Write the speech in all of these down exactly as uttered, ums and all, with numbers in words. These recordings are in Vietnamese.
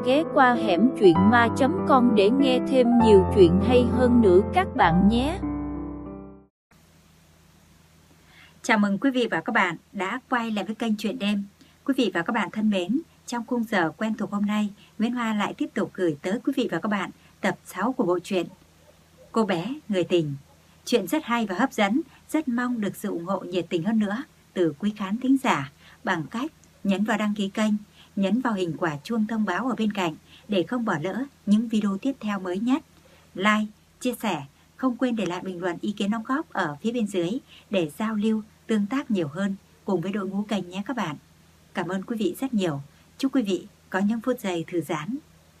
ghé qua hẻm truyện ma chấm com để nghe thêm nhiều chuyện hay hơn nữa các bạn nhé. Chào mừng quý vị và các bạn đã quay lại với kênh Chuyện Đêm. Quý vị và các bạn thân mến, trong khung giờ quen thuộc hôm nay, Nguyễn Hoa lại tiếp tục gửi tới quý vị và các bạn tập sáu của bộ truyện Cô bé người tình. Chuyện rất hay và hấp dẫn, rất mong được sự ủng hộ nhiệt tình hơn nữa từ quý khán thính giả bằng cách nhấn vào đăng ký kênh, nhấn vào hình quả chuông thông báo ở bên cạnh để không bỏ lỡ những video tiếp theo mới nhất. Like, chia sẻ, không quên để lại bình luận ý kiến đóng góp ở phía bên dưới để giao lưu, tương tác nhiều hơn cùng với đội ngũ kênh nhé các bạn. Cảm ơn quý vị rất nhiều. Chúc quý vị có những phút giây thư giãn.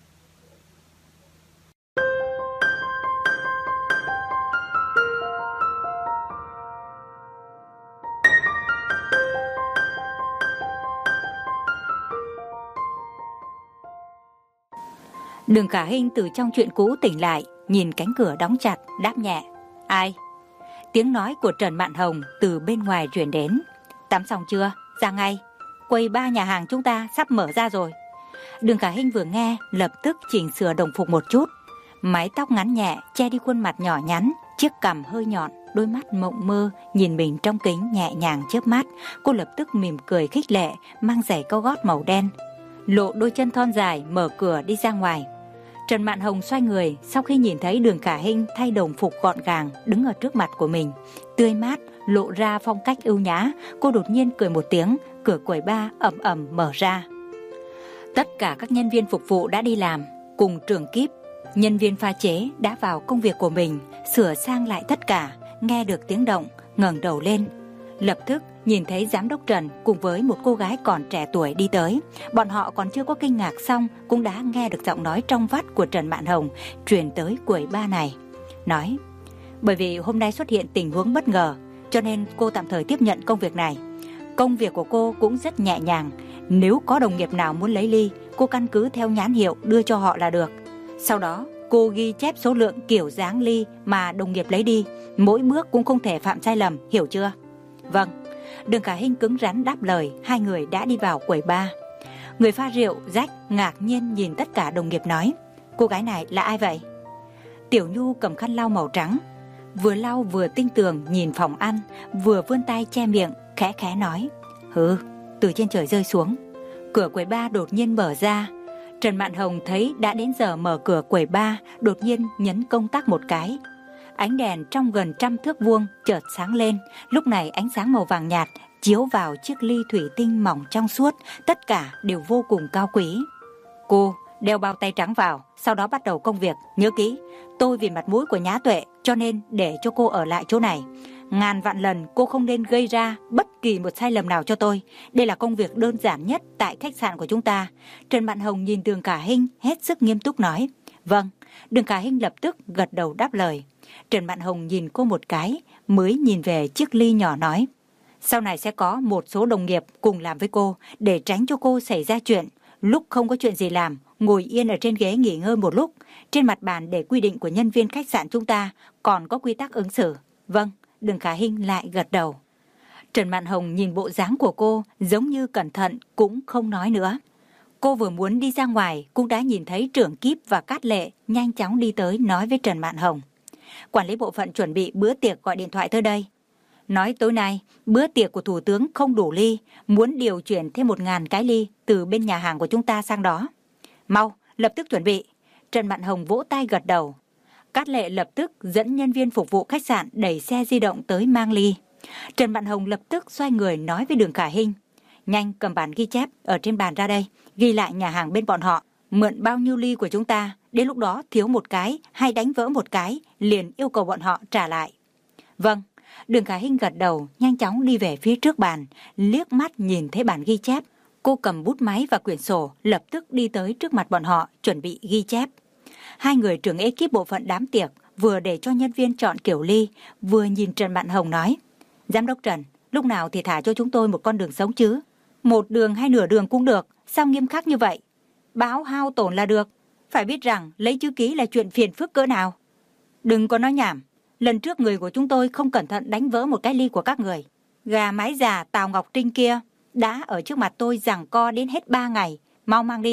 Đường Khả Hinh từ trong chuyện cũ tỉnh lại, nhìn cánh cửa đóng chặt, đáp nhẹ. Ai? Tiếng nói của Trần Mạn Hồng từ bên ngoài truyền đến. Tắm xong chưa? Ra ngay. Quầy ba nhà hàng chúng ta sắp mở ra rồi. Đường Khả Hinh vừa nghe, lập tức chỉnh sửa đồng phục một chút. Mái tóc ngắn nhẹ, che đi khuôn mặt nhỏ nhắn, chiếc cằm hơi nhọn, đôi mắt mộng mơ, nhìn mình trong kính nhẹ nhàng chớp mắt. Cô lập tức mỉm cười khích lệ, mang giày cao gót màu đen, lộ đôi chân thon dài, mở cửa đi ra ngoài. Trần Mạn Hồng xoay người, sau khi nhìn thấy Đường Khả Hinh thay đồng phục gọn gàng đứng ở trước mặt của mình, tươi mát, lộ ra phong cách ưu nhã, cô đột nhiên cười một tiếng, cửa quầy bar ầm ầm mở ra. Tất cả các nhân viên phục vụ đã đi làm, cùng trưởng kíp, nhân viên pha chế đã vào công việc của mình, sửa sang lại tất cả. Nghe được tiếng động, ngẩng đầu lên, lập tức nhìn thấy giám đốc Trần cùng với một cô gái còn trẻ tuổi đi tới. Bọn họ còn chưa có kinh ngạc xong cũng đã nghe được giọng nói trong vắt của Trần Mạn Hồng truyền tới quầy bar này. Nói, bởi vì hôm nay xuất hiện tình huống bất ngờ, cho nên cô tạm thời tiếp nhận công việc này. Công việc của cô cũng rất nhẹ nhàng. Nếu có đồng nghiệp nào muốn lấy ly, cô căn cứ theo nhãn hiệu đưa cho họ là được. Sau đó cô ghi chép số lượng kiểu dáng ly mà đồng nghiệp lấy đi. Mỗi bước cũng không thể phạm sai lầm, hiểu chưa? Vâng. Đường Khả Hinh cứng rắn đáp lời. Hai người đã đi vào quầy bar. Người pha rượu Jack ngạc nhiên nhìn tất cả đồng nghiệp nói, cô gái này là ai vậy? Tiểu Nhu cầm khăn lau màu trắng, vừa lau vừa tinh tường nhìn phòng ăn, vừa vươn tay che miệng, khẽ khẽ nói, hừ, từ trên trời rơi xuống. Cửa quầy bar đột nhiên mở ra. Trần Mạn Hồng thấy đã đến giờ mở cửa quầy bar, đột nhiên nhấn công tắc một cái. Ánh đèn trong gần trăm thước vuông chợt sáng lên. Lúc này ánh sáng màu vàng nhạt chiếu vào chiếc ly thủy tinh mỏng trong suốt, tất cả đều vô cùng cao quý. Cô đeo bao tay trắng vào, sau đó bắt đầu công việc. Nhớ kỹ, tôi vì mặt mũi của Nhã Tuệ cho nên để cho cô ở lại chỗ này. Ngàn vạn lần cô không nên gây ra bất kỳ một sai lầm nào cho tôi. Đây là công việc đơn giản nhất tại khách sạn của chúng ta. Trần Mạn Hồng nhìn Đường Khả Hinh hết sức nghiêm túc nói. Vâng. Đường Khả Hinh lập tức gật đầu đáp lời. Trần Mạn Hồng nhìn cô một cái, mới nhìn về chiếc ly nhỏ nói, sau này sẽ có một số đồng nghiệp cùng làm với cô, để tránh cho cô xảy ra chuyện. Lúc không có chuyện gì làm, ngồi yên ở trên ghế nghỉ ngơi một lúc. Trên mặt bàn để quy định của nhân viên khách sạn chúng ta, còn có quy tắc ứng xử. Vâng. Đường Khả Hinh lại gật đầu. Trần Mạn Hồng nhìn bộ dáng của cô giống như cẩn thận, cũng không nói nữa. Cô vừa muốn đi ra ngoài cũng đã nhìn thấy trưởng kíp và Cát Lệ nhanh chóng đi tới nói với Trần Mạn Hồng, quản lý bộ phận chuẩn bị bữa tiệc gọi điện thoại tới đây, nói tối nay bữa tiệc của thủ tướng không đủ ly, muốn điều chuyển thêm một ngàn cái ly từ bên nhà hàng của chúng ta sang đó. Mau, lập tức chuẩn bị. Trần Mạn Hồng vỗ tay gật đầu. Cát Lệ lập tức dẫn nhân viên phục vụ khách sạn đẩy xe di động tới mang ly. Trần Mạn Hồng lập tức xoay người nói với Đường Khả Hinh, nhanh cầm bản ghi chép ở trên bàn ra đây, ghi lại nhà hàng bên bọn họ mượn bao nhiêu ly của chúng ta, đến lúc đó thiếu một cái hay đánh vỡ một cái liền yêu cầu bọn họ trả lại. Vâng. Đường Khả Hinh gật đầu, nhanh chóng đi về phía trước bàn, liếc mắt nhìn thấy bản ghi chép. Cô cầm bút máy và quyển sổ, lập tức đi tới trước mặt bọn họ chuẩn bị ghi chép. Hai người trưởng ekip bộ phận đám tiệc vừa để cho nhân viên chọn kiểu ly, vừa nhìn Trần Mạn Hồng nói, giám đốc Trần, lúc nào thì thả cho chúng tôi một con đường sống chứ. Một đường hay nửa đường cũng được, sao nghiêm khắc như vậy? Báo hao tổn là được. Phải biết rằng lấy chữ ký là chuyện phiền phức cỡ nào. Đừng có nói nhảm. Lần trước người của chúng tôi không cẩn thận đánh vỡ một cái ly của các người. Gà mái già Tào Ngọc Trinh kia đã ở trước mặt tôi giằng co đến hết ba ngày. Mau mang đi.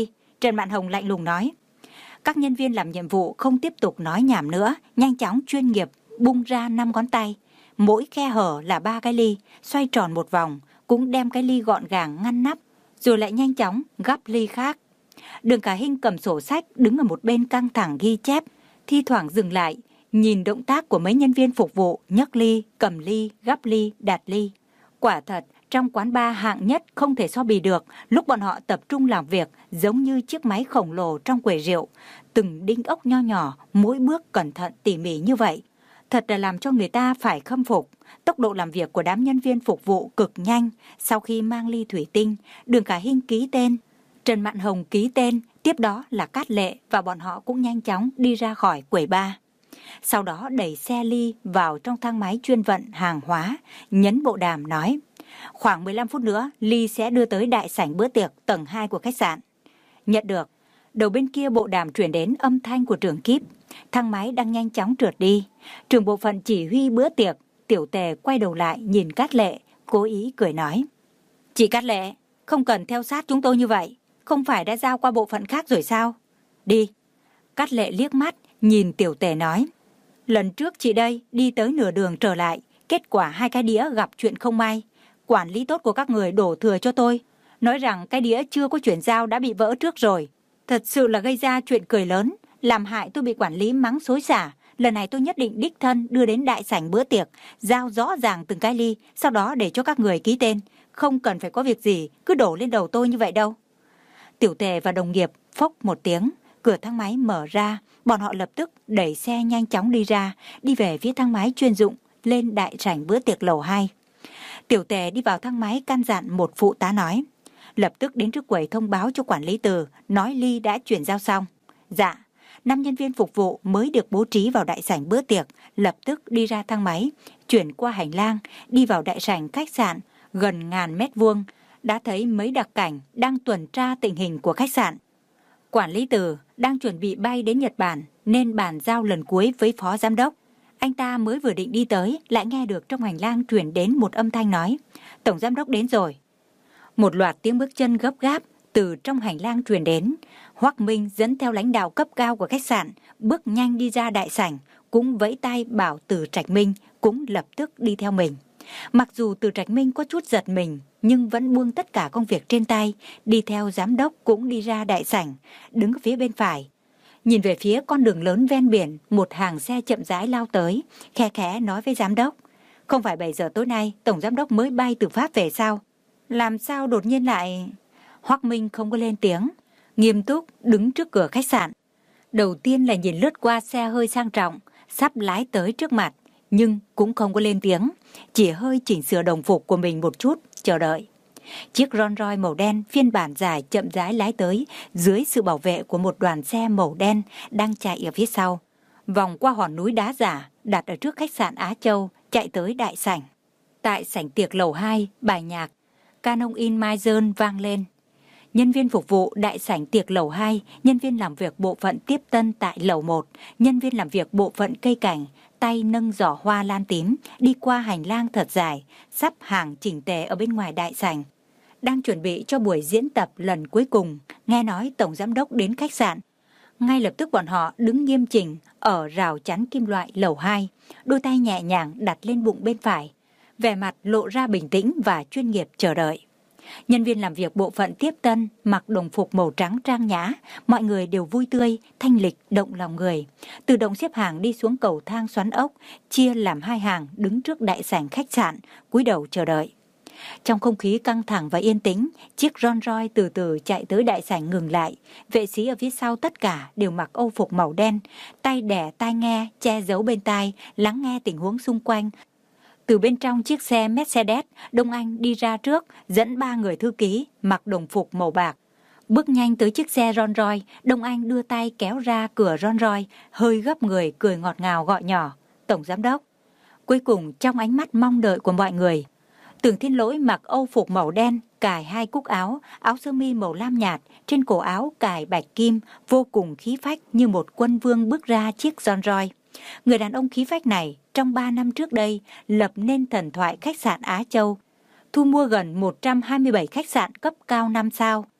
Trần Mạn Hồng lạnh lùng nói. Các nhân viên làm nhiệm vụ không tiếp tục nói nhảm nữa, nhanh chóng chuyên nghiệp bung ra năm ngón tay. Mỗi khe hở là ba cái ly, xoay tròn một vòng, cũng đem cái ly gọn gàng ngăn nắp, rồi lại nhanh chóng gắp ly khác. Đường Cả Hinh cầm sổ sách đứng ở một bên căng thẳng ghi chép, thi thoảng dừng lại, nhìn động tác của mấy nhân viên phục vụ nhấc ly, cầm ly, gắp ly, đặt ly. Quả thật, trong quán bar hạng nhất không thể so bì được, lúc bọn họ tập trung làm việc giống như chiếc máy khổng lồ trong quầy rượu, từng đinh ốc nho nhỏ, mỗi bước cẩn thận tỉ mỉ như vậy. Thật là làm cho người ta phải khâm phục. Tốc độ làm việc của đám nhân viên phục vụ cực nhanh. Sau khi mang ly thủy tinh, Đường Cả Hinh ký tên, Trần Mạn Hồng ký tên, tiếp đó là Cát Lệ, và bọn họ cũng nhanh chóng đi ra khỏi quầy bar. Sau đó đẩy xe ly vào trong thang máy chuyên vận hàng hóa, nhấn bộ đàm nói, khoảng mười lăm phút nữa ly sẽ đưa tới đại sảnh bữa tiệc tầng hai của khách sạn. Nhận được. Đầu bên kia bộ đàm truyền đến âm thanh của trưởng kíp. Thang máy đang nhanh chóng trượt đi. Trưởng bộ phận chỉ huy bữa tiệc, Tiểu Tề quay đầu lại nhìn Cát Lệ, cố ý cười nói, chị Cát Lệ, không cần theo sát chúng tôi như vậy, không phải đã giao qua bộ phận khác rồi sao? Đi. Cát Lệ liếc mắt nhìn Tiểu Tề nói, lần trước chị đây đi tới nửa đường trở lại, kết quả hai cái đĩa gặp chuyện không may. Quản lý tốt của các người đổ thừa cho tôi, nói rằng cái đĩa chưa có chuyển giao đã bị vỡ trước rồi. Thật sự là gây ra chuyện cười lớn, làm hại tôi bị quản lý mắng xối xả. Lần này tôi nhất định đích thân đưa đến đại sảnh bữa tiệc, giao rõ ràng từng cái ly, sau đó để cho các người ký tên. Không cần phải có việc gì, cứ đổ lên đầu tôi như vậy đâu. Tiểu Tề và đồng nghiệp phốc một tiếng, cửa thang máy mở ra, bọn họ lập tức đẩy xe nhanh chóng đi ra, đi về phía thang máy chuyên dụng, lên đại sảnh bữa tiệc lầu hai. Tiểu Tề đi vào thang máy căn dặn một phụ tá nói, lập tức đến trước quầy thông báo cho quản lý Từ, nói ly đã chuyển giao xong. Dạ. Năm nhân viên phục vụ mới được bố trí vào đại sảnh bữa tiệc, lập tức đi ra thang máy, chuyển qua hành lang, đi vào đại sảnh khách sạn gần ngàn mét vuông, đã thấy mấy đặc cảnh đang tuần tra tình hình của khách sạn. Quản lý Từ đang chuẩn bị bay đến Nhật Bản nên bàn giao lần cuối với phó giám đốc. Anh ta mới vừa định đi tới, lại nghe được trong hành lang truyền đến một âm thanh nói, tổng giám đốc đến rồi. Một loạt tiếng bước chân gấp gáp từ trong hành lang truyền đến. Hoắc Minh dẫn theo lãnh đạo cấp cao của khách sạn, bước nhanh đi ra đại sảnh, cũng vẫy tay bảo Từ Trạch Minh cũng lập tức đi theo mình. Mặc dù Từ Trạch Minh có chút giật mình, nhưng vẫn buông tất cả công việc trên tay, đi theo giám đốc cũng đi ra đại sảnh, đứng ở phía bên phải. Nhìn về phía con đường lớn ven biển, một hàng xe chậm rãi lao tới, khe khẽ nói với giám đốc, không phải bảy giờ tối nay tổng giám đốc mới bay từ Pháp về sao? Làm sao đột nhiên lại... Hoắc Minh không có lên tiếng, nghiêm túc đứng trước cửa khách sạn. Đầu tiên là nhìn lướt qua xe hơi sang trọng, sắp lái tới trước mặt, nhưng cũng không có lên tiếng, chỉ hơi chỉnh sửa đồng phục của mình một chút, chờ đợi. Chiếc Rolls Royce màu đen phiên bản dài chậm rãi lái tới dưới sự bảo vệ của một đoàn xe màu đen đang chạy ở phía sau. Vòng qua hòn núi đá giả đặt ở trước khách sạn Á Châu, chạy tới đại sảnh. Tại sảnh tiệc lầu hai, bài nhạc Canon in My Zone vang lên. Nhân viên phục vụ đại sảnh tiệc lầu hai, nhân viên làm việc bộ phận tiếp tân tại lầu một, nhân viên làm việc bộ phận cây cảnh, tay nâng giỏ hoa lan tím, đi qua hành lang thật dài, sắp hàng chỉnh tề ở bên ngoài đại sảnh. Đang chuẩn bị cho buổi diễn tập lần cuối cùng, nghe nói tổng giám đốc đến khách sạn. Ngay lập tức bọn họ đứng nghiêm chỉnh ở rào chắn kim loại lầu hai, đôi tay nhẹ nhàng đặt lên bụng bên phải, vẻ mặt lộ ra bình tĩnh và chuyên nghiệp chờ đợi. Nhân viên làm việc bộ phận tiếp tân mặc đồng phục màu trắng trang nhã, mọi người đều vui tươi, thanh lịch, động lòng người. Tự động xếp hàng đi xuống cầu thang xoắn ốc, chia làm hai hàng đứng trước đại sảnh khách sạn, cúi đầu chờ đợi. Trong không khí căng thẳng và yên tĩnh, chiếc Rolls Royce từ từ chạy tới đại sảnh ngừng lại. Vệ sĩ ở phía sau tất cả đều mặc âu phục màu đen, tay đẻ tai nghe, che giấu bên tai, lắng nghe tình huống xung quanh. Từ bên trong chiếc xe Mercedes, Đông Anh đi ra trước, dẫn ba người thư ký, mặc đồng phục màu bạc. Bước nhanh tới chiếc xe Rolls Royce, Đông Anh đưa tay kéo ra cửa Rolls Royce, hơi gấp người, cười ngọt ngào gọi nhỏ, tổng giám đốc. Cuối cùng trong ánh mắt mong đợi của mọi người, Tưởng Thiên Lỗi mặc âu phục màu đen, cài hai cúc áo, áo sơ mi màu lam nhạt, trên cổ áo cài bạch kim, vô cùng khí phách như một quân vương bước ra chiếc Rolls Royce. Người đàn ông khí phách này trong ba năm trước đây lập nên thần thoại khách sạn Á Châu, thu mua gần một trăm hai mươi bảy khách sạn cấp cao năm sao.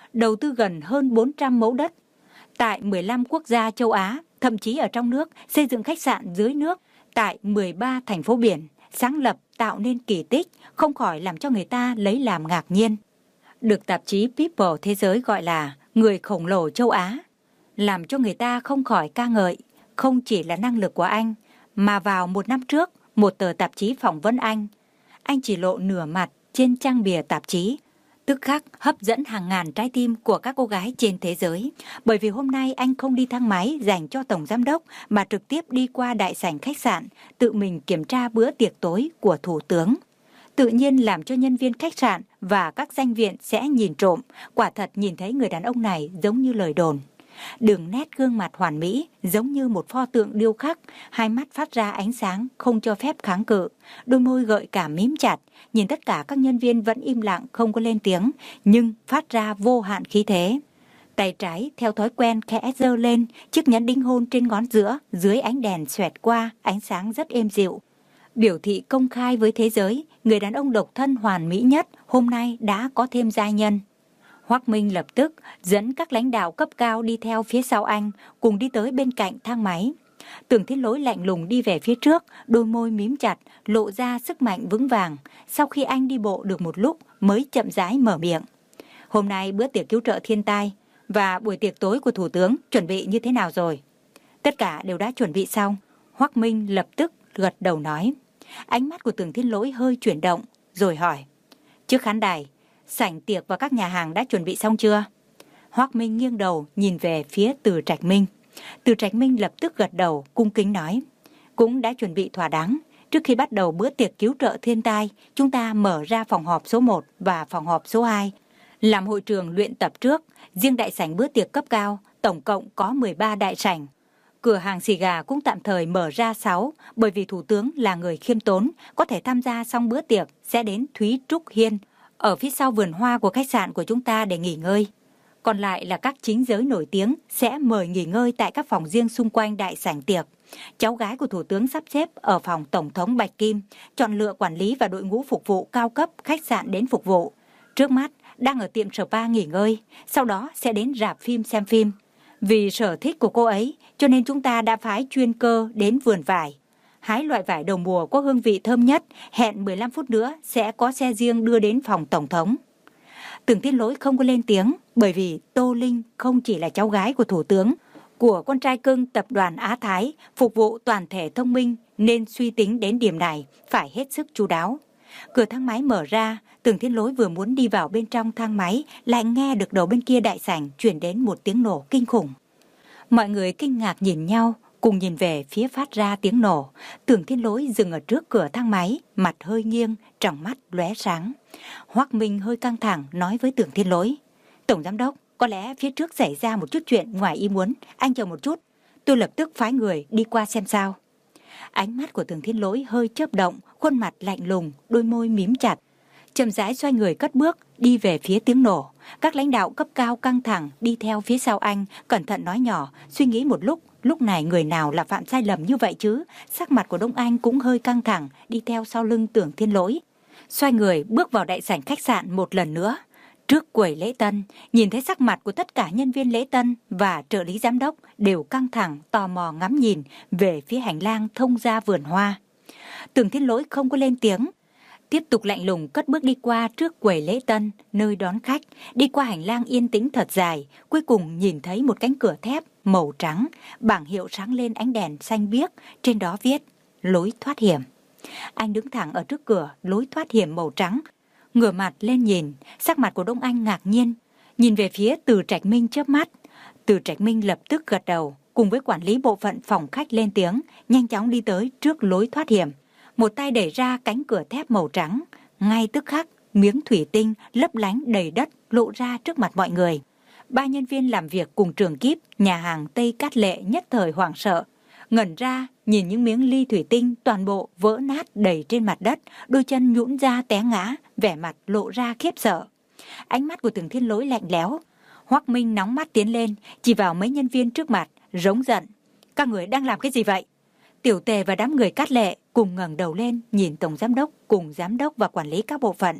đầu tư gần hơn bốn trăm mẫu đất tại mười lăm quốc gia châu Á, thậm chí ở trong nước, xây dựng khách sạn dưới nước tại mười ba thành phố biển, sáng lập tạo nên kỳ tích, không khỏi làm cho người ta lấy làm ngạc nhiên. Được tạp chí People Thế giới gọi là người khổng lồ châu Á, làm cho người ta không khỏi ca ngợi, không chỉ là năng lực của anh, mà vào một năm trước, một tờ tạp chí phỏng vấn anh. Anh chỉ lộ nửa mặt trên trang bìa tạp chí, tức khắc hấp dẫn hàng ngàn trái tim của các cô gái trên thế giới. Bởi vì hôm nay anh không đi thang máy dành cho tổng giám đốc, mà trực tiếp đi qua đại sảnh khách sạn, tự mình kiểm tra bữa tiệc tối của thủ tướng. Tự nhiên làm cho nhân viên khách sạn và các danh viện sẽ nhìn trộm, quả thật nhìn thấy người đàn ông này giống như lời đồn. Đường nét gương mặt hoàn mỹ giống như một pho tượng điêu khắc, hai mắt phát ra ánh sáng không cho phép kháng cự, đôi môi gợi cảm mím chặt, nhìn tất cả các nhân viên vẫn im lặng không có lên tiếng, nhưng phát ra vô hạn khí thế. Tay trái theo thói quen khẽ giơ lên, chiếc nhẫn đính hôn trên ngón giữa, dưới ánh đèn xoẹt qua, ánh sáng rất êm dịu. Biểu thị công khai với thế giới, người đàn ông độc thân hoàn mỹ nhất hôm nay đã có thêm giai nhân. Hoắc Minh lập tức dẫn các lãnh đạo cấp cao đi theo phía sau anh, cùng đi tới bên cạnh thang máy. Tưởng Thiên Lỗi lạnh lùng đi về phía trước, đôi môi mím chặt, lộ ra sức mạnh vững vàng. Sau khi anh đi bộ được một lúc mới chậm rãi mở miệng. Hôm nay bữa tiệc cứu trợ thiên tai và buổi tiệc tối của Thủ tướng chuẩn bị như thế nào rồi? Tất cả đều đã chuẩn bị xong. Hoắc Minh lập tức gật đầu nói. Ánh mắt của Tưởng Thiên Lỗi hơi chuyển động, rồi hỏi. Trước khán đài, sảnh tiệc và các nhà hàng đã chuẩn bị xong chưa? Hoắc Minh nghiêng đầu nhìn về phía Từ Trạch Minh. Từ Trạch Minh lập tức gật đầu, cung kính nói. Cũng đã chuẩn bị thỏa đáng. Trước khi bắt đầu bữa tiệc cứu trợ thiên tai, chúng ta mở ra phòng họp số một và phòng họp số hai. Làm hội trường luyện tập trước, riêng đại sảnh bữa tiệc cấp cao, tổng cộng có mười ba đại sảnh. Cửa hàng xì gà cũng tạm thời mở ra sáu, bởi vì Thủ tướng là người khiêm tốn, có thể tham gia xong bữa tiệc sẽ đến Thúy Trúc Hiên, ở phía sau vườn hoa của khách sạn của chúng ta để nghỉ ngơi. Còn lại là các chính giới nổi tiếng sẽ mời nghỉ ngơi tại các phòng riêng xung quanh đại sảnh tiệc. Cháu gái của Thủ tướng sắp xếp ở phòng Tổng thống Bạch Kim, chọn lựa quản lý và đội ngũ phục vụ cao cấp khách sạn đến phục vụ. Trước mắt đang ở tiệm spa nghỉ ngơi, sau đó sẽ đến rạp phim xem phim. Vì sở thích của cô ấy, cho nên chúng ta đã phái chuyên cơ đến vườn vải. Hái loại vải đầu mùa có hương vị thơm nhất, hẹn mười lăm phút nữa sẽ có xe riêng đưa đến phòng Tổng thống. Tưởng Thiên Lỗi không có lên tiếng, bởi vì Tô Linh không chỉ là cháu gái của Thủ tướng, của con trai cưng tập đoàn Á Thái, phục vụ toàn thể thông minh, nên suy tính đến điểm này phải hết sức chu đáo. Cửa thang máy mở ra, Tưởng Thiên Lỗi vừa muốn đi vào bên trong thang máy, lại nghe được đầu bên kia đại sảnh chuyển đến một tiếng nổ kinh khủng. Mọi người kinh ngạc nhìn nhau, cùng nhìn về phía phát ra tiếng nổ. Tưởng Thiên Lỗi dừng ở trước cửa thang máy, mặt hơi nghiêng, trong mắt lóe sáng. Hoắc Minh hơi căng thẳng nói với Tưởng Thiên Lỗi. Tổng giám đốc, có lẽ phía trước xảy ra một chút chuyện ngoài ý muốn, anh chờ một chút, tôi lập tức phái người đi qua xem sao. Ánh mắt của Tưởng Thiên Lỗi hơi chớp động, khuôn mặt lạnh lùng, đôi môi mím chặt. Chậm rãi xoay người cất bước, đi về phía tiếng nổ. Các lãnh đạo cấp cao căng thẳng đi theo phía sau anh, cẩn thận nói nhỏ, suy nghĩ một lúc, lúc này người nào là phạm sai lầm như vậy chứ? Sắc mặt của Đông Anh cũng hơi căng thẳng, đi theo sau lưng Tưởng Thiên Lỗi. Xoay người bước vào đại sảnh khách sạn một lần nữa. Trước quầy lễ tân, nhìn thấy sắc mặt của tất cả nhân viên lễ tân và trợ lý giám đốc đều căng thẳng, tò mò ngắm nhìn về phía hành lang thông ra vườn hoa. Tưởng Thiên Lỗi không có lên tiếng, tiếp tục lạnh lùng cất bước đi qua trước quầy lễ tân, nơi đón khách, đi qua hành lang yên tĩnh thật dài, cuối cùng nhìn thấy một cánh cửa thép màu trắng, bảng hiệu sáng lên ánh đèn xanh biếc, trên đó viết lối thoát hiểm. Anh đứng thẳng ở trước cửa lối thoát hiểm màu trắng, ngửa mặt lên nhìn, sắc mặt của Đông Anh ngạc nhiên, nhìn về phía Từ Trạch Minh chớp mắt. Từ Trạch Minh lập tức gật đầu, cùng với quản lý bộ phận phòng khách lên tiếng, nhanh chóng đi tới trước lối thoát hiểm. Một tay đẩy ra cánh cửa thép màu trắng, ngay tức khắc miếng thủy tinh lấp lánh đầy đất lộ ra trước mặt mọi người. Ba nhân viên làm việc cùng trường kíp nhà hàng Tây Cát Lệ nhất thời hoảng sợ, ngẩn ra nhìn những miếng ly thủy tinh toàn bộ vỡ nát đầy trên mặt đất, đôi chân nhũn ra té ngã, vẻ mặt lộ ra khiếp sợ. Ánh mắt của Tưởng Thiên Lỗi lạnh lẽo. Hoắc Minh nóng mắt tiến lên, chỉ vào mấy nhân viên trước mặt, rống giận: các người đang làm cái gì vậy? Tiểu Tề và đám người Cát Lệ cùng ngẩng đầu lên nhìn tổng giám đốc cùng giám đốc và quản lý các bộ phận.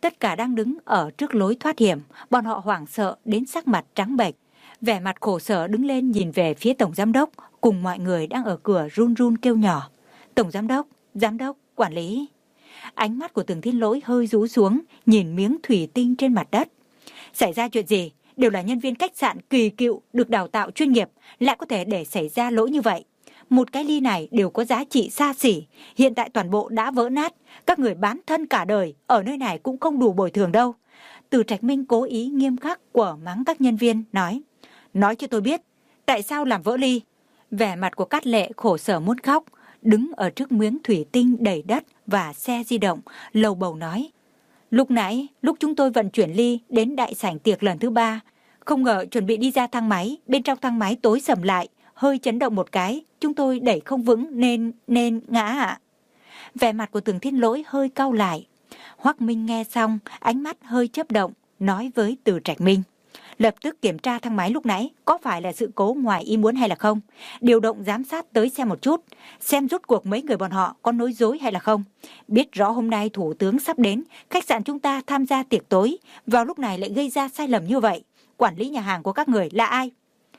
Tất cả đang đứng ở trước lối thoát hiểm, bọn họ hoảng sợ đến sắc mặt trắng bệch. Vẻ mặt khổ sở đứng lên nhìn về phía tổng giám đốc, cùng mọi người đang ở cửa run run kêu nhỏ. Tổng giám đốc, giám đốc, quản lý. Ánh mắt của Tưởng Thiên Lỗi hơi rũ xuống, nhìn miếng thủy tinh trên mặt đất. Xảy ra chuyện gì? Đều là nhân viên khách sạn kỳ cựu, được đào tạo chuyên nghiệp, lại có thể để xảy ra lỗi như vậy. Một cái ly này đều có giá trị xa xỉ, hiện tại toàn bộ đã vỡ nát, các người bán thân cả đời, ở nơi này cũng không đủ bồi thường đâu. Từ Trạch Minh cố ý nghiêm khắc quở mắng các nhân viên, nói, nói cho tôi biết, tại sao làm vỡ ly? Vẻ mặt của Cát Lệ khổ sở muốn khóc, đứng ở trước miếng thủy tinh đầy đất và xe di động, lầu bầu nói, lúc nãy, lúc chúng tôi vận chuyển ly đến đại sảnh tiệc lần thứ ba, không ngờ chuẩn bị đi ra thang máy, bên trong thang máy tối sầm lại, hơi chấn động một cái, chúng tôi đẩy không vững nên, nên ngã ạ. Vẻ mặt của Tưởng Thiên Lỗi hơi cau lại. Hoắc Minh nghe xong, ánh mắt hơi chớp động, nói với Từ Trạch Minh, lập tức kiểm tra thang máy lúc nãy, có phải là sự cố ngoài ý muốn hay là không? Điều động giám sát tới xem một chút, xem rốt cuộc mấy người bọn họ có nói dối hay là không. Biết rõ hôm nay thủ tướng sắp đến, khách sạn chúng ta tham gia tiệc tối, vào lúc này lại gây ra sai lầm như vậy. Quản lý nhà hàng của các người là ai?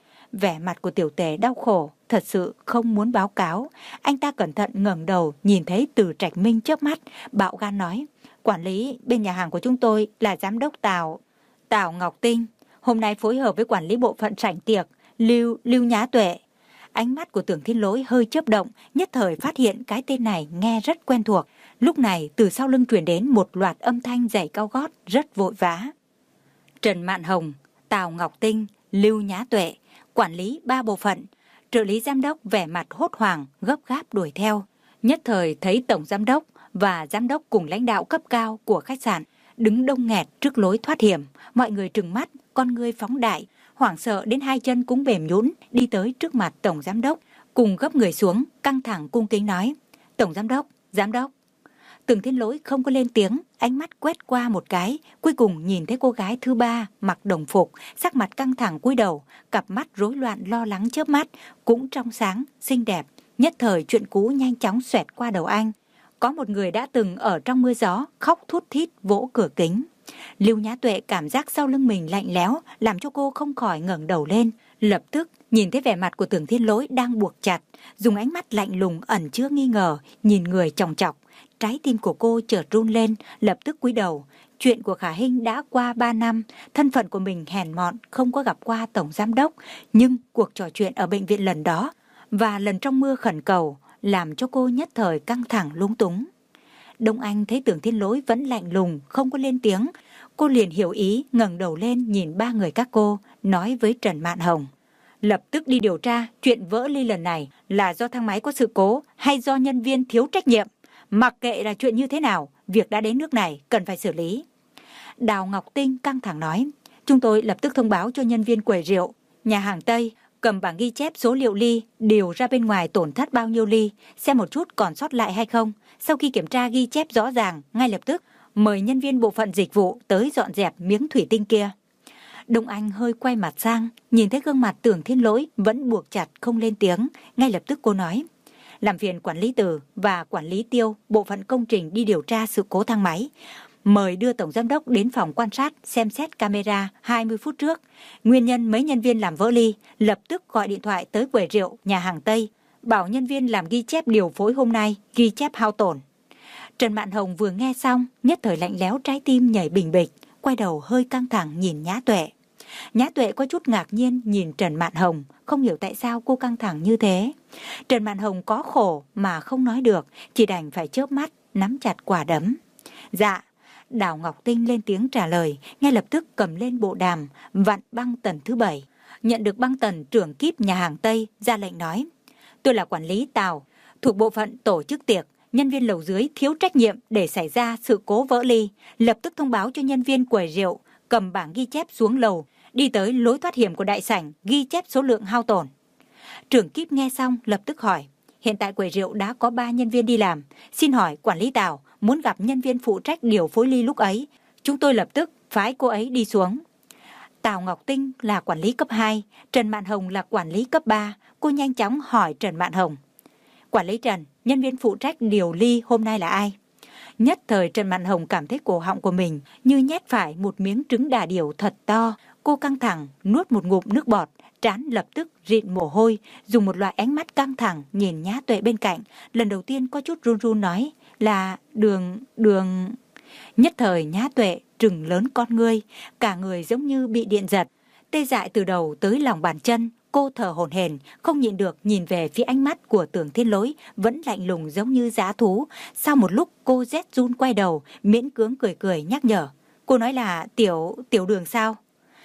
Vẻ mặt của Tiểu Tề đau khổ, thật sự không muốn báo cáo. Anh ta cẩn thận ngẩng đầu, nhìn thấy Từ Trạch Minh chớp mắt, bạo gan nói, quản lý bên nhà hàng của chúng tôi là giám đốc Tào, Tào Ngọc Tinh, hôm nay phối hợp với quản lý bộ phận sảnh tiệc, Lưu, Lưu Nhã Tuệ. Ánh mắt của Tưởng Thiên Lỗi hơi chớp động, nhất thời phát hiện cái tên này nghe rất quen thuộc. Lúc này từ sau lưng truyền đến một loạt âm thanh giày cao gót rất vội vã. Trần Mạn Hồng, Tào Ngọc Tinh, Lưu Nhã Tuệ, quản lý ba bộ phận. Trợ lý giám đốc vẻ mặt hốt hoảng, gấp gáp đuổi theo. Nhất thời thấy tổng giám đốc và giám đốc cùng lãnh đạo cấp cao của khách sạn đứng đông nghẹt trước lối thoát hiểm. Mọi người trừng mắt, con ngươi phóng đại, hoảng sợ đến hai chân cũng mềm nhũn, đi tới trước mặt tổng giám đốc, cùng gấp người xuống, căng thẳng cung kính nói, tổng giám đốc, giám đốc. Tưởng Thiên Lỗi không có lên tiếng, ánh mắt quét qua một cái, cuối cùng nhìn thấy cô gái thứ ba mặc đồng phục, sắc mặt căng thẳng cúi đầu, cặp mắt rối loạn lo lắng chớp mắt, cũng trong sáng, xinh đẹp. Nhất thời chuyện cũ nhanh chóng xoẹt qua đầu anh. Có một người đã từng ở trong mưa gió, khóc thút thít vỗ cửa kính. Lưu Nhã Tuệ cảm giác sau lưng mình lạnh lẽo, làm cho cô không khỏi ngẩng đầu lên. Lập tức nhìn thấy vẻ mặt của Tưởng Thiên Lỗi đang buộc chặt, dùng ánh mắt lạnh lùng ẩn chứa nghi ngờ, nhìn người chòng chọc. Trái tim của cô chợt run lên, lập tức cúi đầu. Chuyện của Khả Hinh đã qua ba năm, thân phận của mình hèn mọn, không có gặp qua tổng giám đốc. Nhưng cuộc trò chuyện ở bệnh viện lần đó và lần trong mưa khẩn cầu làm cho cô nhất thời căng thẳng lúng túng. Đông Anh thấy Tưởng Thiên Lỗi vẫn lạnh lùng, không có lên tiếng. Cô liền hiểu ý, ngẩng đầu lên nhìn ba người các cô, nói với Trần Mạn Hồng. Lập tức đi điều tra chuyện vỡ ly lần này là do thang máy có sự cố hay do nhân viên thiếu trách nhiệm. Mặc kệ là chuyện như thế nào, việc đã đến nước này cần phải xử lý. Đào Ngọc Tinh căng thẳng nói, chúng tôi lập tức thông báo cho nhân viên quầy rượu, nhà hàng Tây, cầm bảng ghi chép số liệu ly, điều ra bên ngoài tổn thất bao nhiêu ly, xem một chút còn sót lại hay không. Sau khi kiểm tra ghi chép rõ ràng, ngay lập tức mời nhân viên bộ phận dịch vụ tới dọn dẹp miếng thủy tinh kia. Đông Anh hơi quay mặt sang, nhìn thấy gương mặt Tưởng Thiên Lỗi vẫn buộc chặt không lên tiếng, ngay lập tức cô nói, làm phiền quản lý Từ và quản lý Tiêu, bộ phận công trình đi điều tra sự cố thang máy. Mời đưa tổng giám đốc đến phòng quan sát xem xét camera hai mươi phút trước. Nguyên nhân mấy nhân viên làm vỡ ly, lập tức gọi điện thoại tới quầy rượu nhà hàng Tây, bảo nhân viên làm ghi chép điều phối hôm nay, ghi chép hao tổn. Trần Mạn Hồng vừa nghe xong, nhất thời lạnh lẽo, trái tim nhảy bình bịch, quay đầu hơi căng thẳng nhìn Nhã Tuệ. Nhã Tuệ có chút ngạc nhiên nhìn Trần Mạn Hồng, không hiểu tại sao cô căng thẳng như thế. Trần Mạn Hồng có khổ mà không nói được, chỉ đành phải chớp mắt, nắm chặt quả đấm. Dạ. Đào Ngọc Tinh lên tiếng trả lời, ngay lập tức cầm lên bộ đàm, vặn băng tần thứ bảy. Nhận được băng tần, trưởng kíp nhà hàng Tây ra lệnh nói, tôi là quản lý Tào, thuộc bộ phận tổ chức tiệc, nhân viên lầu dưới thiếu trách nhiệm để xảy ra sự cố vỡ ly, lập tức thông báo cho nhân viên quầy rượu, cầm bảng ghi chép xuống lầu, đi tới lối thoát hiểm của đại sảnh, ghi chép số lượng hao tổn. Trưởng kíp nghe xong lập tức hỏi, hiện tại quầy rượu đã có ba nhân viên đi làm, xin hỏi quản lý Tào muốn gặp nhân viên phụ trách điều phối ly lúc ấy, chúng tôi lập tức phái cô ấy đi xuống. Tào Ngọc Tinh là quản lý cấp hai, Trần Mạn Hồng là quản lý cấp ba, cô nhanh chóng hỏi Trần Mạn Hồng, quản lý Trần, nhân viên phụ trách điều ly hôm nay là ai? Nhất thời Trần Mạn Hồng cảm thấy cổ họng của mình như nhét phải một miếng trứng đà điểu thật to. Cô căng thẳng, nuốt một ngụm nước bọt, trán lập tức rịn mồ hôi, dùng một loại ánh mắt căng thẳng nhìn Nhã Tuệ bên cạnh. Lần đầu tiên có chút run run nói là đường, đường... Nhất thời Nhã Tuệ trừng lớn con ngươi, cả người giống như bị điện giật, tê dại từ đầu tới lòng bàn chân. Cô thở hổn hển, không nhịn được nhìn về phía ánh mắt của Tưởng Thiên Lỗi, vẫn lạnh lùng giống như dã thú. Sau một lúc cô rét run quay đầu, miễn cưỡng cười cười nhắc nhở. Cô nói là tiểu, tiểu đường sao?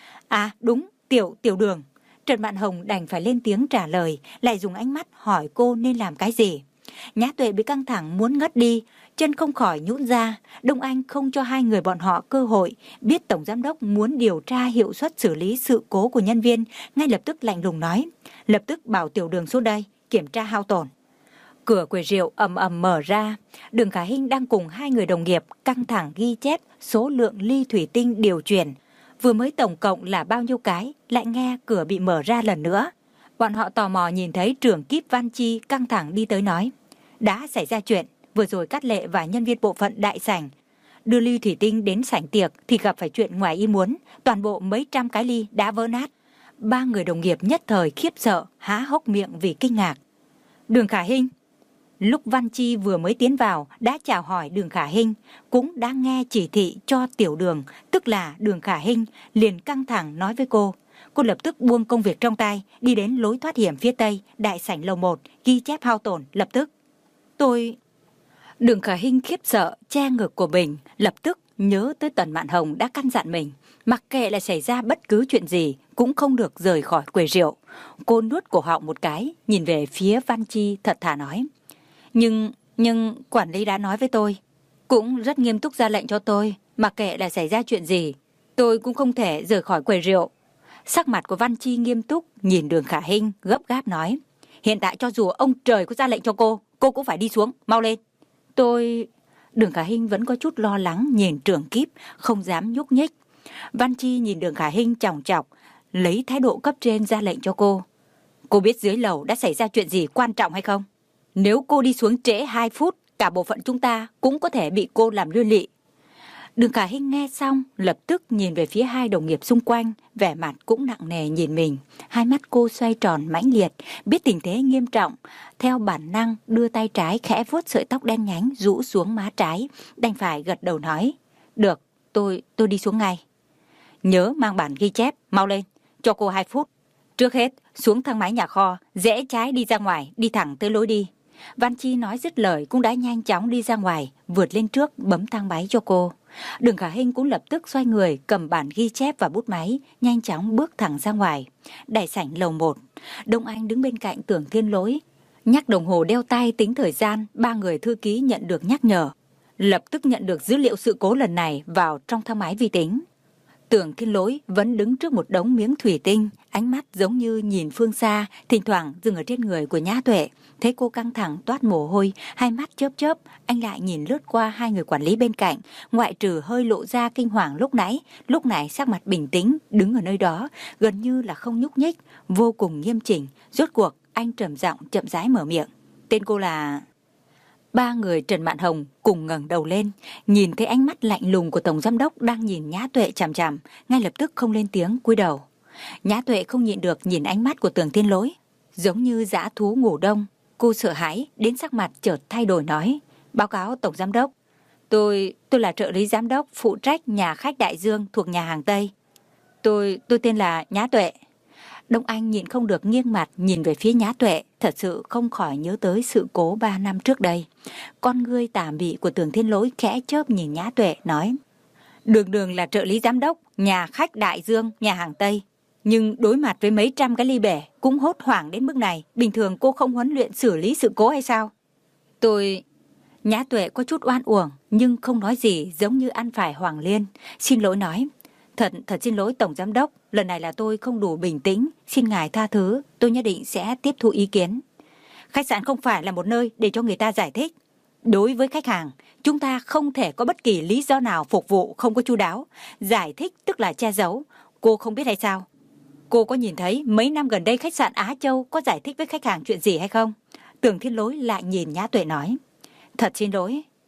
À đúng, tiểu, tiểu đường. Trần Mạn Hồng đành phải lên tiếng trả lời, lại dùng ánh mắt hỏi cô nên làm cái gì. Nhã Tuệ bị căng thẳng muốn ngất đi, chân không khỏi nhũn ra. Đông Anh không cho hai người bọn họ cơ hội, biết Tổng Giám đốc muốn điều tra hiệu suất xử lý sự cố của nhân viên, ngay lập tức lạnh lùng nói, lập tức bảo tiểu đường xuống đây, kiểm tra hao tổn. Cửa quầy rượu ầm ầm mở ra, Đường Khả Hinh đang cùng hai người đồng nghiệp căng thẳng ghi chép số lượng ly thủy tinh điều chuyển. Vừa mới tổng cộng là bao nhiêu cái, lại nghe cửa bị mở ra lần nữa. Bọn họ tò mò nhìn thấy trưởng kíp Văn Chi căng thẳng đi tới nói, đã xảy ra chuyện, vừa rồi Cát Lệ và nhân viên bộ phận đại sảnh đưa ly thủy tinh đến sảnh tiệc thì gặp phải chuyện ngoài ý muốn, toàn bộ mấy trăm cái ly đã vỡ nát. Ba người đồng nghiệp nhất thời khiếp sợ, há hốc miệng vì kinh ngạc. Đường Khả Hinh. Lúc Văn Chi vừa mới tiến vào đã chào hỏi Đường Khả Hinh, cũng đã nghe chỉ thị cho tiểu đường, tức là Đường Khả Hinh, liền căng thẳng nói với cô. Cô lập tức buông công việc trong tay, đi đến lối thoát hiểm phía tây, đại sảnh lầu một, ghi chép hao tổn lập tức. Tôi... Đường Khả Hinh khiếp sợ, che ngực của mình, lập tức nhớ tới Tần Mạn Hồng đã căn dặn mình, mặc kệ là xảy ra bất cứ chuyện gì, cũng không được rời khỏi quầy rượu. Cô nuốt cổ họng một cái, nhìn về phía Văn Chi thật thà nói. Nhưng, nhưng quản lý đã nói với tôi, cũng rất nghiêm túc ra lệnh cho tôi, mặc kệ là xảy ra chuyện gì, tôi cũng không thể rời khỏi quầy rượu. Sắc mặt của Văn Chi nghiêm túc, nhìn Đường Khả Hinh gấp gáp nói, hiện tại cho dù ông trời có ra lệnh cho cô, cô cũng phải đi xuống, mau lên. Tôi... Đường Khả Hinh vẫn có chút lo lắng nhìn trưởng kíp, không dám nhúc nhích. Văn Chi nhìn Đường Khả Hinh chòng chọc, lấy thái độ cấp trên ra lệnh cho cô. Cô biết dưới lầu đã xảy ra chuyện gì quan trọng hay không? Nếu cô đi xuống trễ hai phút, cả bộ phận chúng ta cũng có thể bị cô làm liên lụy. Đường Khả Hinh nghe xong, lập tức nhìn về phía hai đồng nghiệp xung quanh, vẻ mặt cũng nặng nề nhìn mình. Hai mắt cô xoay tròn mãnh liệt, biết tình thế nghiêm trọng. Theo bản năng, đưa tay trái khẽ vuốt sợi tóc đen nhánh rũ xuống má trái, đành phải gật đầu nói. Được, tôi, tôi đi xuống ngay. Nhớ mang bản ghi chép, mau lên, cho cô hai phút. Trước hết, xuống thang máy nhà kho, rẽ trái đi ra ngoài, đi thẳng tới lối đi. Văn Chi nói dứt lời cũng đã nhanh chóng đi ra ngoài, vượt lên trước bấm thang máy cho cô. Đường Khả Hinh cũng lập tức xoay người, cầm bản ghi chép và bút máy, nhanh chóng bước thẳng ra ngoài. Đại sảnh lầu một, Đông Anh đứng bên cạnh Tưởng Thiên Lỗi, nhắc đồng hồ đeo tay tính thời gian. Ba người thư ký nhận được nhắc nhở, lập tức nhận được dữ liệu sự cố lần này vào trong thang máy vi tính. Tưởng Thiên Lỗi vẫn đứng trước một đống miếng thủy tinh, ánh mắt giống như nhìn phương xa, thỉnh thoảng dừng ở trên người của Nhã Tuệ. Thấy cô căng thẳng toát mồ hôi, hai mắt chớp chớp, anh lại nhìn lướt qua hai người quản lý bên cạnh, ngoại trừ hơi lộ ra kinh hoàng lúc nãy, lúc này sắc mặt bình tĩnh, đứng ở nơi đó, gần như là không nhúc nhích, vô cùng nghiêm chỉnh. Rốt cuộc, anh trầm giọng chậm rãi mở miệng. Tên cô là... Ba người Trần Mạn Hồng cùng ngẩng đầu lên, nhìn thấy ánh mắt lạnh lùng của Tổng Giám đốc đang nhìn Nhã Tuệ chằm chằm, ngay lập tức không lên tiếng, cúi đầu. Nhã Tuệ không nhịn được nhìn ánh mắt của Tưởng Thiên Lỗi, giống như dã thú ngủ đông. Cô sợ hãi đến sắc mặt chợt thay đổi nói, báo cáo Tổng Giám đốc, tôi tôi là trợ lý giám đốc phụ trách nhà khách Đại Dương thuộc nhà hàng Tây. Tôi tôi tên là Nhã Tuệ. Đông Anh nhịn không được nghiêng mặt nhìn về phía Nhã Tuệ, thật sự không khỏi nhớ tới sự cố ba năm trước đây. Con ngươi tà mị của Tưởng Thiên Lỗi khẽ chớp nhìn Nhã Tuệ nói, Đường Đường là trợ lý giám đốc nhà khách Đại Dương, nhà hàng Tây. Nhưng đối mặt với mấy trăm cái ly bể cũng hốt hoảng đến mức này, bình thường cô không huấn luyện xử lý sự cố hay sao? Tôi... Nhã Tuệ có chút oan uổng nhưng không nói gì, giống như ăn phải Hoàng Liên. Xin lỗi nói, Thật, thật xin lỗi Tổng Giám đốc, lần này là tôi không đủ bình tĩnh, xin ngài tha thứ, tôi nhất định sẽ tiếp thu ý kiến. Khách sạn không phải là một nơi để cho người ta giải thích. Đối với khách hàng, chúng ta không thể có bất kỳ lý do nào phục vụ không có chu đáo. Giải thích tức là che giấu, cô không biết hay sao? Cô có nhìn thấy mấy năm gần đây khách sạn Á Châu có giải thích với khách hàng chuyện gì hay không? Tưởng Thiên Lỗi lại nhìn Nhã Tuệ nói, thật xin lỗi,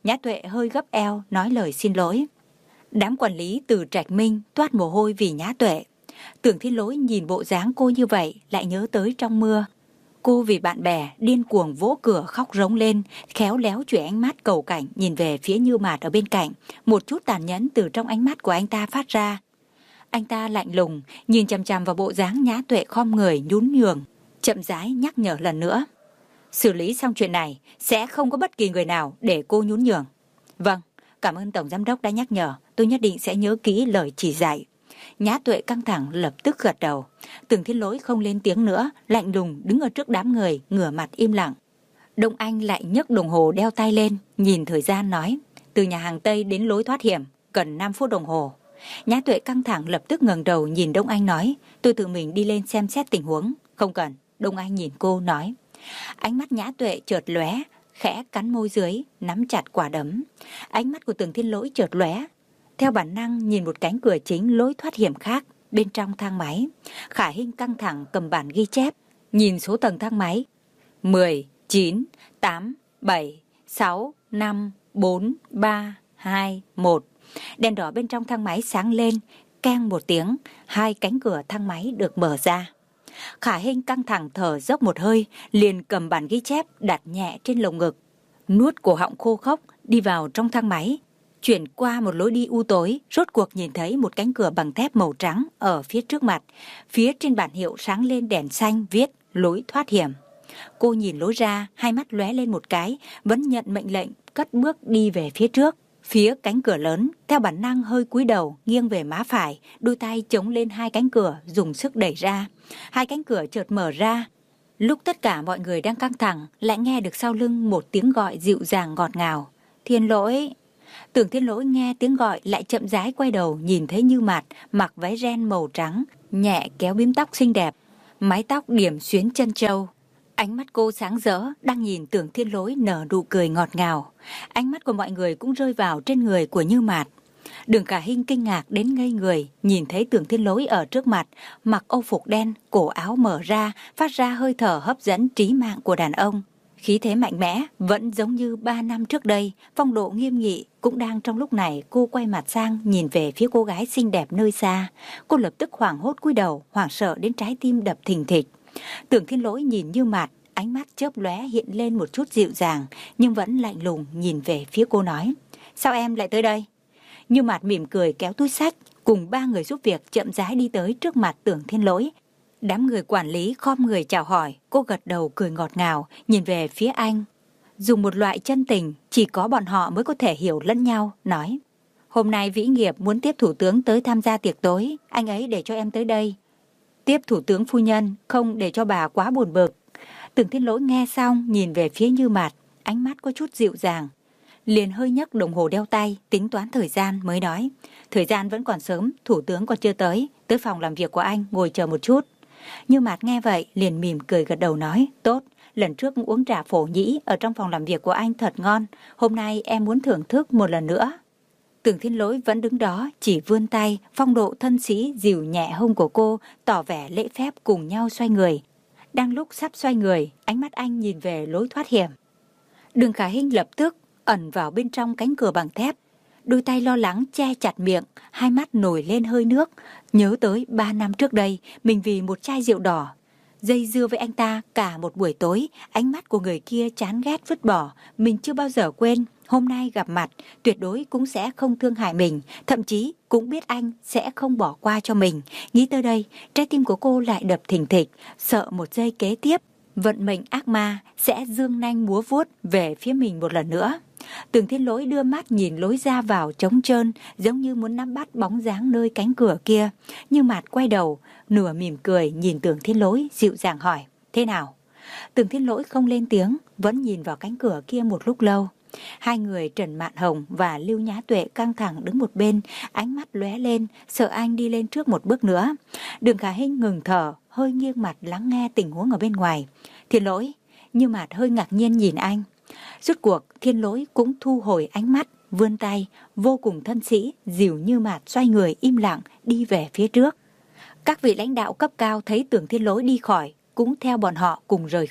Nhã Tuệ hơi gấp eo nói lời xin lỗi. Đám quản lý từ Trạch Minh toát mồ hôi vì Nhã Tuệ. Tưởng Thiên Lỗi nhìn bộ dáng cô như vậy lại nhớ tới trong mưa. Cô vì bạn bè điên cuồng vỗ cửa khóc rống lên, khéo léo chuyển ánh mắt cầu cảnh nhìn về phía Như Mạt ở bên cạnh. Một chút tàn nhẫn từ trong ánh mắt của anh ta phát ra. Anh ta lạnh lùng nhìn chằm chằm vào bộ dáng Nhã Tuệ khom người nhún nhường, chậm rãi nhắc nhở lần nữa. Xử lý xong chuyện này sẽ không có bất kỳ người nào để cô nhún nhường. Vâng, cảm ơn Tổng Giám đốc đã nhắc nhở, tôi nhất định sẽ nhớ kỹ lời chỉ dạy. Nhã Tuệ căng thẳng lập tức gật đầu. Tưởng Thiên Lỗi không lên tiếng nữa, lạnh lùng đứng ở trước đám người, ngửa mặt im lặng. Đông Anh lại nhấc đồng hồ đeo tay lên, nhìn thời gian nói, từ nhà hàng Tây đến lối thoát hiểm cần năm phút đồng hồ. Nhã Tuệ căng thẳng lập tức ngẩng đầu nhìn Đông Anh nói, tôi tự mình đi lên xem xét tình huống. Không cần. Đông Anh nhìn cô nói. Ánh mắt Nhã Tuệ chợt lóe, khẽ cắn môi dưới, nắm chặt quả đấm. Ánh mắt của Tưởng Thiên Lỗi chợt lóe, theo bản năng nhìn một cánh cửa chính lối thoát hiểm khác bên trong thang máy. Khả Hinh căng thẳng cầm bản ghi chép, nhìn số tầng thang máy. mười, chín, tám, bảy, sáu, năm, bốn, ba, hai, một. Đèn đỏ bên trong thang máy sáng lên, keng một tiếng, hai cánh cửa thang máy được mở ra. Khả Hinh căng thẳng thở dốc một hơi, liền cầm bản ghi chép đặt nhẹ trên lồng ngực, nuốt cổ họng khô khốc đi vào trong thang máy. Chuyển qua một lối đi u tối, rốt cuộc nhìn thấy một cánh cửa bằng thép màu trắng ở phía trước mặt. Phía trên bản hiệu sáng lên đèn xanh viết lối thoát hiểm. Cô nhìn lối ra, hai mắt lóe lên một cái, vẫn nhận mệnh lệnh, cất bước đi về phía trước. Phía cánh cửa lớn, theo bản năng hơi cúi đầu, nghiêng về má phải, đôi tay chống lên hai cánh cửa, dùng sức đẩy ra. Hai cánh cửa chợt mở ra. Lúc tất cả mọi người đang căng thẳng, lại nghe được sau lưng một tiếng gọi dịu dàng ngọt ngào. Thiên Lỗi. Tưởng Thiên Lỗi nghe tiếng gọi lại chậm rãi quay đầu, nhìn thấy Như Mạt mặc váy ren màu trắng, nhẹ kéo bím tóc xinh đẹp, mái tóc điểm xuyến chân châu. Ánh mắt cô sáng rỡ, đang nhìn Tưởng Thiên Lỗi nở nụ cười ngọt ngào. Ánh mắt của mọi người cũng rơi vào trên người của Như Mạt. Đường Khả Hinh kinh ngạc đến ngây người, nhìn thấy Tưởng Thiên Lỗi ở trước mặt, mặc âu phục đen, cổ áo mở ra, phát ra hơi thở hấp dẫn trí mạng của đàn ông. Khí thế mạnh mẽ, vẫn giống như ba năm trước đây, phong độ nghiêm nghị. Cũng đang trong lúc này, cô quay mặt sang nhìn về phía cô gái xinh đẹp nơi xa. Cô lập tức hoảng hốt cúi đầu, hoảng sợ đến trái tim đập thình thịch. Tưởng Thiên Lỗi nhìn Như Mạt, ánh mắt chớp lóe hiện lên một chút dịu dàng, nhưng vẫn lạnh lùng nhìn về phía cô nói, sao em lại tới đây? Như Mạt mỉm cười kéo túi xách, cùng ba người giúp việc chậm rãi đi tới trước mặt Tưởng Thiên Lỗi. Đám người quản lý khom người chào hỏi, cô gật đầu cười ngọt ngào, nhìn về phía anh. Dùng một loại chân tình, chỉ có bọn họ mới có thể hiểu lẫn nhau, nói, hôm nay Vĩ Nghiệp muốn tiếp thủ tướng tới tham gia tiệc tối, anh ấy để cho em tới đây. Tiếp thủ tướng phu nhân, không để cho bà quá buồn bực. Tưởng Thiên Lỗi nghe xong, nhìn về phía Như Mạt, ánh mắt có chút dịu dàng. Liền hơi nhấc đồng hồ đeo tay, tính toán thời gian mới nói, thời gian vẫn còn sớm, thủ tướng còn chưa tới, tới phòng làm việc của anh, ngồi chờ một chút. Như Mạt nghe vậy, liền mỉm cười gật đầu nói, tốt, lần trước uống trà phổ nhĩ ở trong phòng làm việc của anh thật ngon, hôm nay em muốn thưởng thức một lần nữa. Tưởng Thiên Lỗi vẫn đứng đó, chỉ vươn tay, phong độ thân sĩ dìu nhẹ hông của cô, tỏ vẻ lễ phép cùng nhau xoay người. Đang lúc sắp xoay người, ánh mắt anh nhìn về lối thoát hiểm. Đường Khả Hinh lập tức ẩn vào bên trong cánh cửa bằng thép, đôi tay lo lắng che chặt miệng, hai mắt nổi lên hơi nước, nhớ tới ba năm trước đây, mình vì một chai rượu đỏ dây dưa với anh ta cả một buổi tối, ánh mắt của người kia chán ghét vứt bỏ, mình chưa bao giờ quên. Hôm nay gặp mặt, tuyệt đối cũng sẽ không thương hại mình, thậm chí cũng biết anh sẽ không bỏ qua cho mình. Nghĩ tới đây, trái tim của cô lại đập thình thịch, sợ một giây kế tiếp, vận mệnh ác ma sẽ dương nanh múa vuốt về phía mình một lần nữa. Tưởng Thiên Lỗi đưa mắt nhìn lối ra vào trống trơn, giống như muốn nắm bắt bóng dáng nơi cánh cửa kia. Như Mạt quay đầu, nửa mỉm cười nhìn Tưởng Thiên Lỗi, dịu dàng hỏi, thế nào? Tưởng Thiên Lỗi không lên tiếng, vẫn nhìn vào cánh cửa kia một lúc lâu. Hai người Trần Mạn Hồng và Lưu Nhã Tuệ căng thẳng đứng một bên, ánh mắt lóe lên, sợ anh đi lên trước một bước nữa. Đường Khả Hinh ngừng thở, hơi nghiêng mặt lắng nghe tình huống ở bên ngoài. Thiên Lỗi, Như Mạt hơi ngạc nhiên nhìn anh. Rốt cuộc Thiên Lỗi cũng thu hồi ánh mắt, vươn tay, vô cùng thân sĩ, dìu Như Mạt xoay người im lặng đi về phía trước. Các vị lãnh đạo cấp cao thấy Tưởng Thiên Lỗi đi khỏi, cũng theo bọn họ cùng rời khỏi.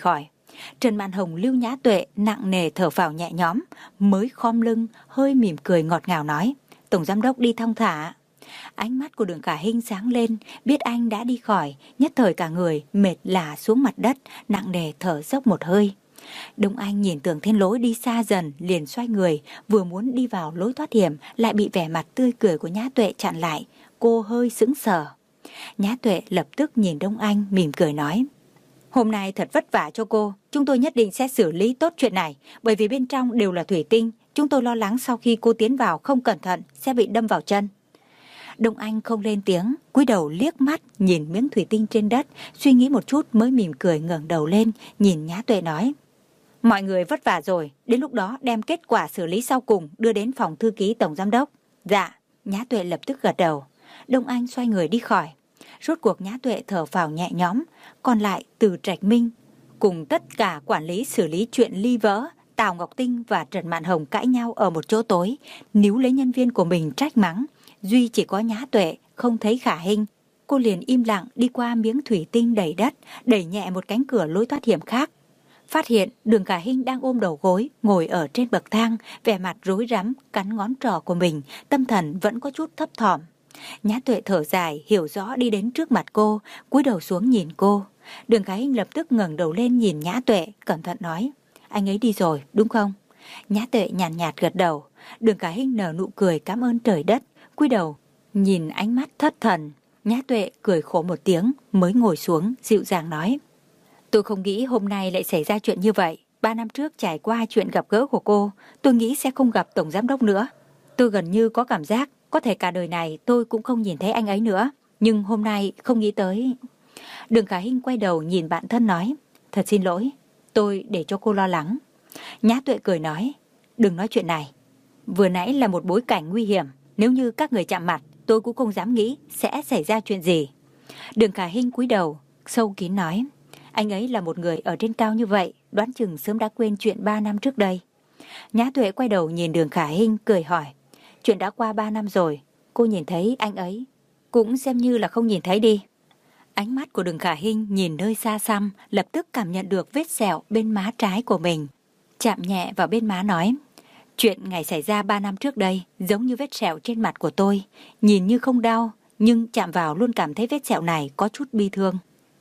Trần Mạn Hồng lưu Nhã Tuệ nặng nề thở phào nhẹ nhõm, mới khom lưng, hơi mỉm cười ngọt ngào nói, Tổng giám đốc đi thong thả. Ánh mắt của Đường Khả Hinh sáng lên, biết anh đã đi khỏi, nhất thời cả người mệt lả xuống mặt đất, nặng nề thở dốc một hơi. Đông Anh nhìn Tưởng Thiên Lỗi đi xa dần, liền xoay người, vừa muốn đi vào lối thoát hiểm, lại bị vẻ mặt tươi cười của Nhã Tuệ chặn lại. Cô hơi sững sờ. Nhã Tuệ lập tức nhìn Đông Anh, mỉm cười nói, hôm nay thật vất vả cho cô, chúng tôi nhất định sẽ xử lý tốt chuyện này, bởi vì bên trong đều là thủy tinh, chúng tôi lo lắng sau khi cô tiến vào không cẩn thận sẽ bị đâm vào chân. Đông Anh không lên tiếng, cúi đầu liếc mắt nhìn miếng thủy tinh trên đất, suy nghĩ một chút mới mỉm cười ngẩng đầu lên, nhìn Nhã Tuệ nói, mọi người vất vả rồi, đến lúc đó đem kết quả xử lý sau cùng đưa đến phòng thư ký tổng giám đốc. Dạ. Nhã Tuệ lập tức gật đầu. Đông Anh xoay người đi khỏi. Rốt cuộc Nhã Tuệ thở phào nhẹ nhõm, còn lại Từ Trạch Minh cùng tất cả quản lý xử lý chuyện ly vỡ. Tào Ngọc Tinh và Trần Mạn Hồng cãi nhau ở một chỗ tối, níu lấy nhân viên của mình trách mắng. Duy chỉ có Nhã Tuệ không thấy Khả Hinh. Cô liền im lặng đi qua miếng thủy tinh đầy đất, đẩy nhẹ một cánh cửa lối thoát hiểm khác. Phát hiện Đường Khả Hinh đang ôm đầu gối, ngồi ở trên bậc thang, vẻ mặt rối rắm, cắn ngón trỏ của mình, tâm thần vẫn có chút thấp thỏm. Nhã Tuệ thở dài, hiểu rõ đi đến trước mặt cô, cúi đầu xuống nhìn cô. Đường Khả Hinh lập tức ngẩng đầu lên nhìn Nhã Tuệ, cẩn thận nói, anh ấy đi rồi, đúng không? Nhã Tuệ nhàn nhạt, nhạt gật đầu. Đường Khả Hinh nở nụ cười cảm ơn trời đất, cúi đầu nhìn ánh mắt thất thần. Nhã Tuệ cười khổ một tiếng, mới ngồi xuống, dịu dàng nói, tôi không nghĩ hôm nay lại xảy ra chuyện như vậy. Ba năm trước trải qua chuyện gặp gỡ của cô, tôi nghĩ sẽ không gặp tổng giám đốc nữa. Tôi gần như có cảm giác có thể cả đời này tôi cũng không nhìn thấy anh ấy nữa. Nhưng hôm nay không nghĩ tới. Đường Khả Hinh quay đầu nhìn bạn thân nói, thật xin lỗi, tôi để cho cô lo lắng. Nhã Tuệ cười nói, đừng nói chuyện này. Vừa nãy là một bối cảnh nguy hiểm, nếu như các người chạm mặt, tôi cũng không dám nghĩ sẽ xảy ra chuyện gì. Đường Khả Hinh cúi đầu, sâu kín nói, anh ấy là một người ở trên cao như vậy, đoán chừng sớm đã quên chuyện ba năm trước đây. Nhã Tuệ quay đầu nhìn Đường Khả Hinh cười hỏi, chuyện đã qua ba năm rồi, cô nhìn thấy anh ấy cũng xem như là không nhìn thấy đi. Ánh mắt của Đường Khả Hinh nhìn nơi xa xăm, lập tức cảm nhận được vết sẹo bên má trái của mình. Chạm nhẹ vào bên má nói, chuyện ngày xảy ra ba năm trước đây giống như vết sẹo trên mặt của tôi, nhìn như không đau, nhưng chạm vào luôn cảm thấy vết sẹo này có chút bi thương.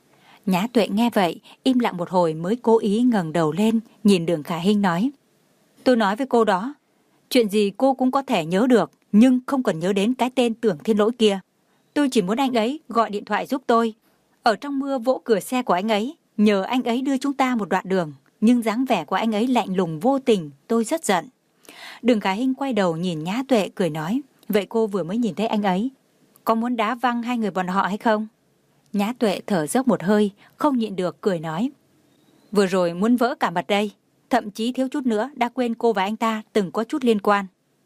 Nhã Tuệ nghe vậy, im lặng một hồi mới cố ý ngẩng đầu lên, nhìn Đường Khả Hinh nói, tôi nói với cô đó, chuyện gì cô cũng có thể nhớ được, nhưng không cần nhớ đến cái tên Tưởng Thiên Lỗi kia. Tôi chỉ muốn anh ấy gọi điện thoại giúp tôi, ở trong mưa vỗ cửa xe của anh ấy, nhờ anh ấy đưa chúng ta một đoạn đường, nhưng dáng vẻ của anh ấy lạnh lùng vô tình, tôi rất giận. Đường Khả Hinh quay đầu nhìn Nhã Tuệ cười nói, vậy cô vừa mới nhìn thấy anh ấy, có muốn đá văng hai người bọn họ hay không? Nhã Tuệ thở dốc một hơi, không nhịn được cười nói, vừa rồi muốn vỡ cả mặt đây, thậm chí thiếu chút nữa đã quên cô và anh ta từng có chút liên quan.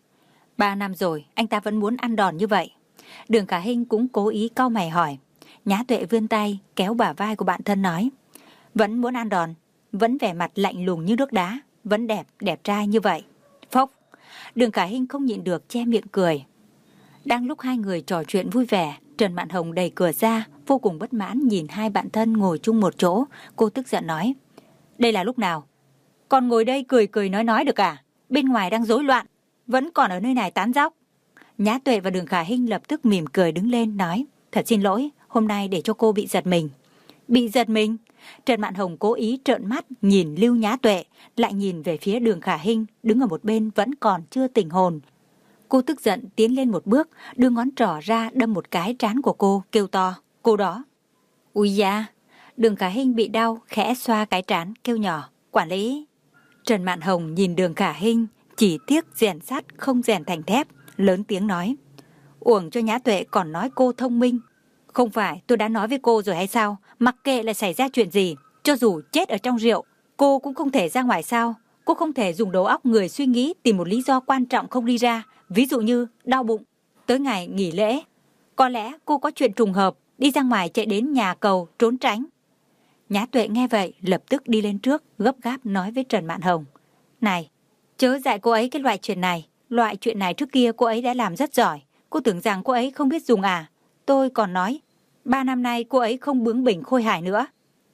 Ba năm rồi, anh ta vẫn muốn ăn đòn như vậy. Đường Khả Hinh cũng cố ý cau mày hỏi. Nhã Tuệ vươn tay kéo bả vai của bạn thân nói, vẫn muốn ăn đòn, vẫn vẻ mặt lạnh lùng như nước đá, vẫn đẹp, đẹp trai như vậy. Phốc. Đường Khả Hinh không nhịn được che miệng cười. Đang lúc hai người trò chuyện vui vẻ, Trần Mạn Hồng đẩy cửa ra, vô cùng bất mãn nhìn hai bạn thân ngồi chung một chỗ. Cô tức giận nói, đây là lúc nào? Còn ngồi đây cười cười nói nói được à? Bên ngoài đang rối loạn, vẫn còn ở nơi này tán dóc. Nhã Tuệ và Đường Khả Hinh lập tức mỉm cười đứng lên nói, thật xin lỗi, hôm nay để cho cô bị giật mình. Bị giật mình? Trần Mạn Hồng cố ý trợn mắt nhìn Lưu Nhã Tuệ, lại nhìn về phía Đường Khả Hinh đứng ở một bên vẫn còn chưa tỉnh hồn. Cô tức giận tiến lên một bước, đưa ngón trỏ ra đâm một cái trán của cô, kêu to, cô đó. Ui da! Đường Khả Hinh bị đau, khẽ xoa cái trán, kêu nhỏ, quản lý. Trần Mạn Hồng nhìn Đường Khả Hinh, chỉ tiếc rèn sắt không rèn thành thép, lớn tiếng nói, uổng cho Nhã Tuệ còn nói cô thông minh. Không phải tôi đã nói với cô rồi hay sao, mặc kệ là xảy ra chuyện gì, cho dù chết ở trong rượu, cô cũng không thể ra ngoài sao. Cô không thể dùng đầu óc người suy nghĩ tìm một lý do quan trọng không đi ra, ví dụ như đau bụng. Tới ngày nghỉ lễ, có lẽ cô có chuyện trùng hợp, đi ra ngoài chạy đến nhà cầu trốn tránh. Nhã Tuệ nghe vậy lập tức đi lên trước, gấp gáp nói với Trần Mạn Hồng, này, chớ dạy cô ấy cái loại chuyện này. Loại chuyện này trước kia cô ấy đã làm rất giỏi. Cô tưởng rằng cô ấy không biết dùng à? Tôi còn nói, ba năm nay cô ấy không bướng bỉnh khôi hài nữa.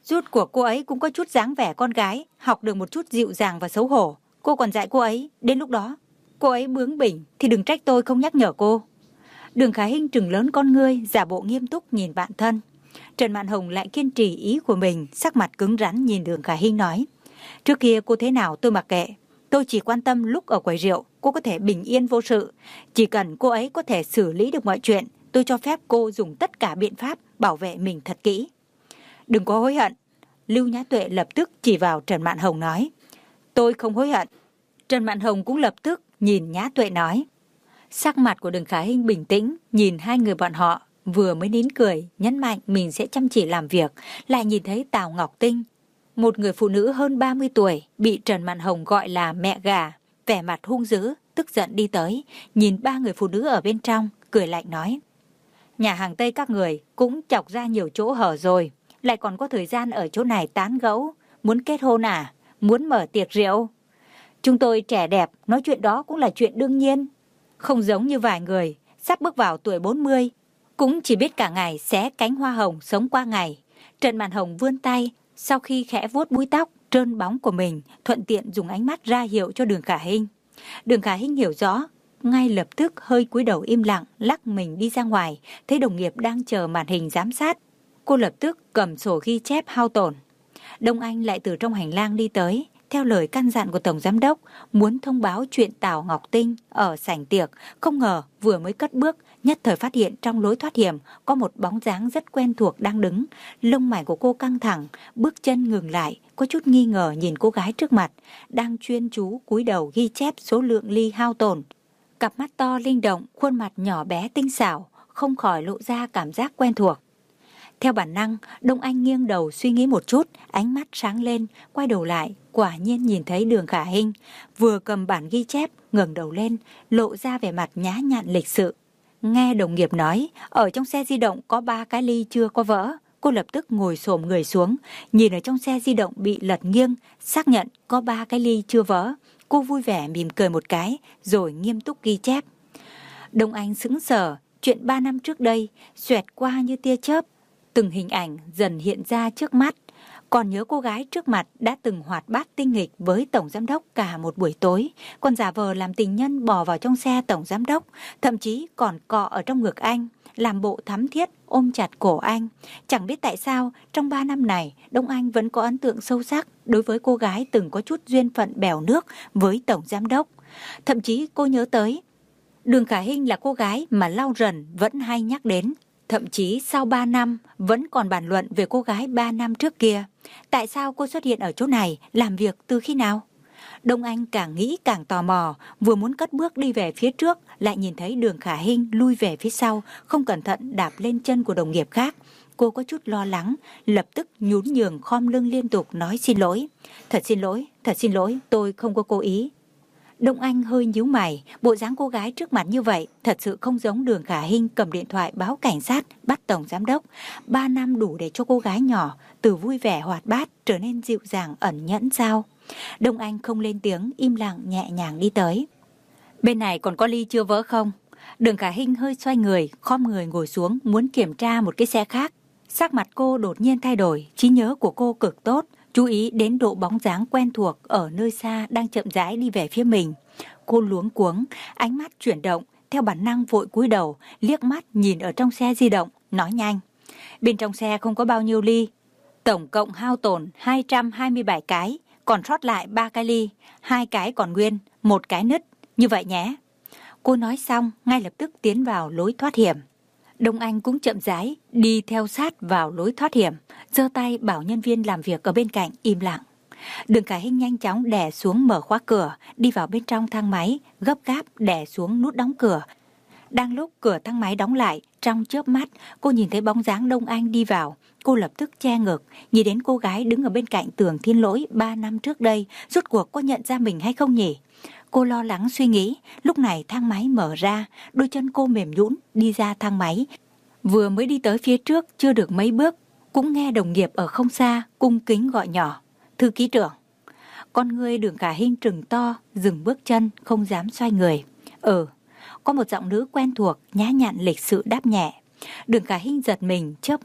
Rốt cuộc cô ấy cũng có chút dáng vẻ con gái, học được một chút dịu dàng và xấu hổ. Cô còn dạy cô ấy, đến lúc đó cô ấy bướng bỉnh thì đừng trách tôi không nhắc nhở cô. Đường Khả Hinh trừng lớn con ngươi, giả bộ nghiêm túc nhìn bạn thân. Trần Mạn Hồng lại kiên trì ý của mình, sắc mặt cứng rắn nhìn Đường Khả Hinh nói: Trước kia cô thế nào tôi mặc kệ, tôi chỉ quan tâm lúc ở quầy rượu cô có thể bình yên vô sự. Chỉ cần cô ấy có thể xử lý được mọi chuyện, tôi cho phép cô dùng tất cả biện pháp bảo vệ mình thật kỹ. Đừng có hối hận. Lưu Nhã Tuệ lập tức chỉ vào Trần Mạn Hồng nói: Tôi không hối hận. Trần Mạn Hồng cũng lập tức nhìn Nhã Tuệ nói. Sắc mặt của Đường Khả Hinh bình tĩnh, nhìn hai người bọn họ, vừa mới nín cười, nhấn mạnh mình sẽ chăm chỉ làm việc, lại nhìn thấy Tào Ngọc Tinh, một người phụ nữ hơn ba mươi tuổi, bị Trần Mạn Hồng gọi là mẹ gà, vẻ mặt hung dữ, tức giận đi tới, nhìn ba người phụ nữ ở bên trong, cười lạnh nói: Nhà hàng Tây các người cũng chọc ra nhiều chỗ hở rồi, lại còn có thời gian ở chỗ này tán gẫu, muốn kết hôn à, muốn mở tiệc rượu. Chúng tôi trẻ đẹp, nói chuyện đó cũng là chuyện đương nhiên. Không giống như vài người, sắp bước vào tuổi bốn mươi, cũng chỉ biết cả ngày xé cánh hoa hồng sống qua ngày. Trần Mạn Hồng vươn tay, sau khi khẽ vuốt búi tóc trơn bóng của mình, thuận tiện dùng ánh mắt ra hiệu cho Đường Khả Hinh. Đường Khả Hinh hiểu rõ, ngay lập tức hơi cúi đầu im lặng, lắc mình đi ra ngoài, thấy đồng nghiệp đang chờ màn hình giám sát. Cô lập tức cầm sổ ghi chép hao tổn. Đông Anh lại từ trong hành lang đi tới, theo lời căn dặn của Tổng Giám đốc, muốn thông báo chuyện Tào Ngọc Tinh ở sảnh tiệc. Không ngờ vừa mới cất bước, nhất thời phát hiện trong lối thoát hiểm có một bóng dáng rất quen thuộc đang đứng. Lông mày của cô căng thẳng, bước chân ngừng lại, có chút nghi ngờ nhìn cô gái trước mặt, đang chuyên chú cúi đầu ghi chép số lượng ly hao tổn. Cặp mắt to linh động, khuôn mặt nhỏ bé tinh xảo, không khỏi lộ ra cảm giác quen thuộc. Theo bản năng, Đông Anh nghiêng đầu suy nghĩ một chút, ánh mắt sáng lên, quay đầu lại, quả nhiên nhìn thấy Đường Khả Hinh, vừa cầm bản ghi chép, ngẩng đầu lên, lộ ra vẻ mặt nhã nhặn lịch sự. Nghe đồng nghiệp nói, ở trong xe di động có ba cái ly chưa có vỡ, cô lập tức ngồi xổm người xuống, nhìn ở trong xe di động bị lật nghiêng, xác nhận có ba cái ly chưa vỡ. Cô vui vẻ mỉm cười một cái, rồi nghiêm túc ghi chép. Đông Anh sững sờ, chuyện ba năm trước đây, xoẹt qua như tia chớp. Từng hình ảnh dần hiện ra trước mắt. Còn nhớ cô gái trước mặt đã từng hoạt bát tinh nghịch với Tổng Giám đốc cả một buổi tối, còn giả vờ làm tình nhân bò vào trong xe Tổng Giám đốc, thậm chí còn cọ ở trong ngực anh, làm bộ thắm thiết ôm chặt cổ anh. Chẳng biết tại sao trong ba năm này Đông Anh vẫn có ấn tượng sâu sắc đối với cô gái từng có chút duyên phận bèo nước với Tổng Giám đốc. Thậm chí cô nhớ tới Đường Khả Hinh là cô gái mà Lau Rần vẫn hay nhắc đến. Thậm chí sau ba năm vẫn còn bàn luận về cô gái ba năm trước kia. Tại sao cô xuất hiện ở chỗ này, làm việc từ khi nào? Đông Anh càng nghĩ càng tò mò, vừa muốn cất bước đi về phía trước, lại nhìn thấy Đường Khả Hinh lui về phía sau, không cẩn thận đạp lên chân của đồng nghiệp khác. Cô có chút lo lắng, lập tức nhún nhường khom lưng liên tục nói xin lỗi. Thật xin lỗi, thật xin lỗi, tôi không có cố ý. Đông Anh hơi nhíu mày, bộ dáng cô gái trước mặt như vậy thật sự không giống Đường Khả Hinh cầm điện thoại báo cảnh sát bắt Tổng Giám đốc. Ba năm đủ để cho cô gái nhỏ từ vui vẻ hoạt bát trở nên dịu dàng ẩn nhẫn sao? Đông Anh không lên tiếng, im lặng nhẹ nhàng đi tới. Bên này còn có ly chưa vỡ không? Đường Khả Hinh hơi xoay người, khom người ngồi xuống muốn kiểm tra một cái xe khác. Sắc mặt cô đột nhiên thay đổi, trí nhớ của cô cực tốt. Chú ý đến độ bóng dáng quen thuộc ở nơi xa đang chậm rãi đi về phía mình. Cô luống cuống, ánh mắt chuyển động, theo bản năng vội cúi đầu, liếc mắt nhìn ở trong xe di động, nói nhanh. Bên trong xe không có bao nhiêu ly. Tổng cộng hao tổn hai trăm hai mươi bảy cái, còn sót lại ba cái ly, hai cái còn nguyên, một cái nứt, như vậy nhé. Cô nói xong, ngay lập tức tiến vào lối thoát hiểm. Đông Anh cũng chậm rãi đi theo sát vào lối thoát hiểm, giơ tay bảo nhân viên làm việc ở bên cạnh im lặng. Đường Khả Hinh nhanh chóng đè xuống mở khóa cửa, đi vào bên trong thang máy, gấp gáp đè xuống nút đóng cửa. Đang lúc cửa thang máy đóng lại, trong chớp mắt, cô nhìn thấy bóng dáng Đông Anh đi vào. Cô lập tức che ngực, nhìn đến cô gái đứng ở bên cạnh tường Thiên Lỗi ba năm trước đây, rốt cuộc có nhận ra mình hay không nhỉ? Cô lo lắng suy nghĩ, lúc này thang máy mở ra, đôi chân cô mềm nhũn đi ra thang máy. Vừa mới đi tới phía trước chưa được mấy bước, cũng nghe đồng nghiệp ở không xa cung kính gọi nhỏ, thư ký trưởng. Con người Đường Khả Hinh trừng to, dừng bước chân, không dám xoay người. Ừ, có một giọng nữ quen thuộc, nhã nhặn lịch sự đáp nhẹ. Đường Khả Hinh giật mình, chớp mắt,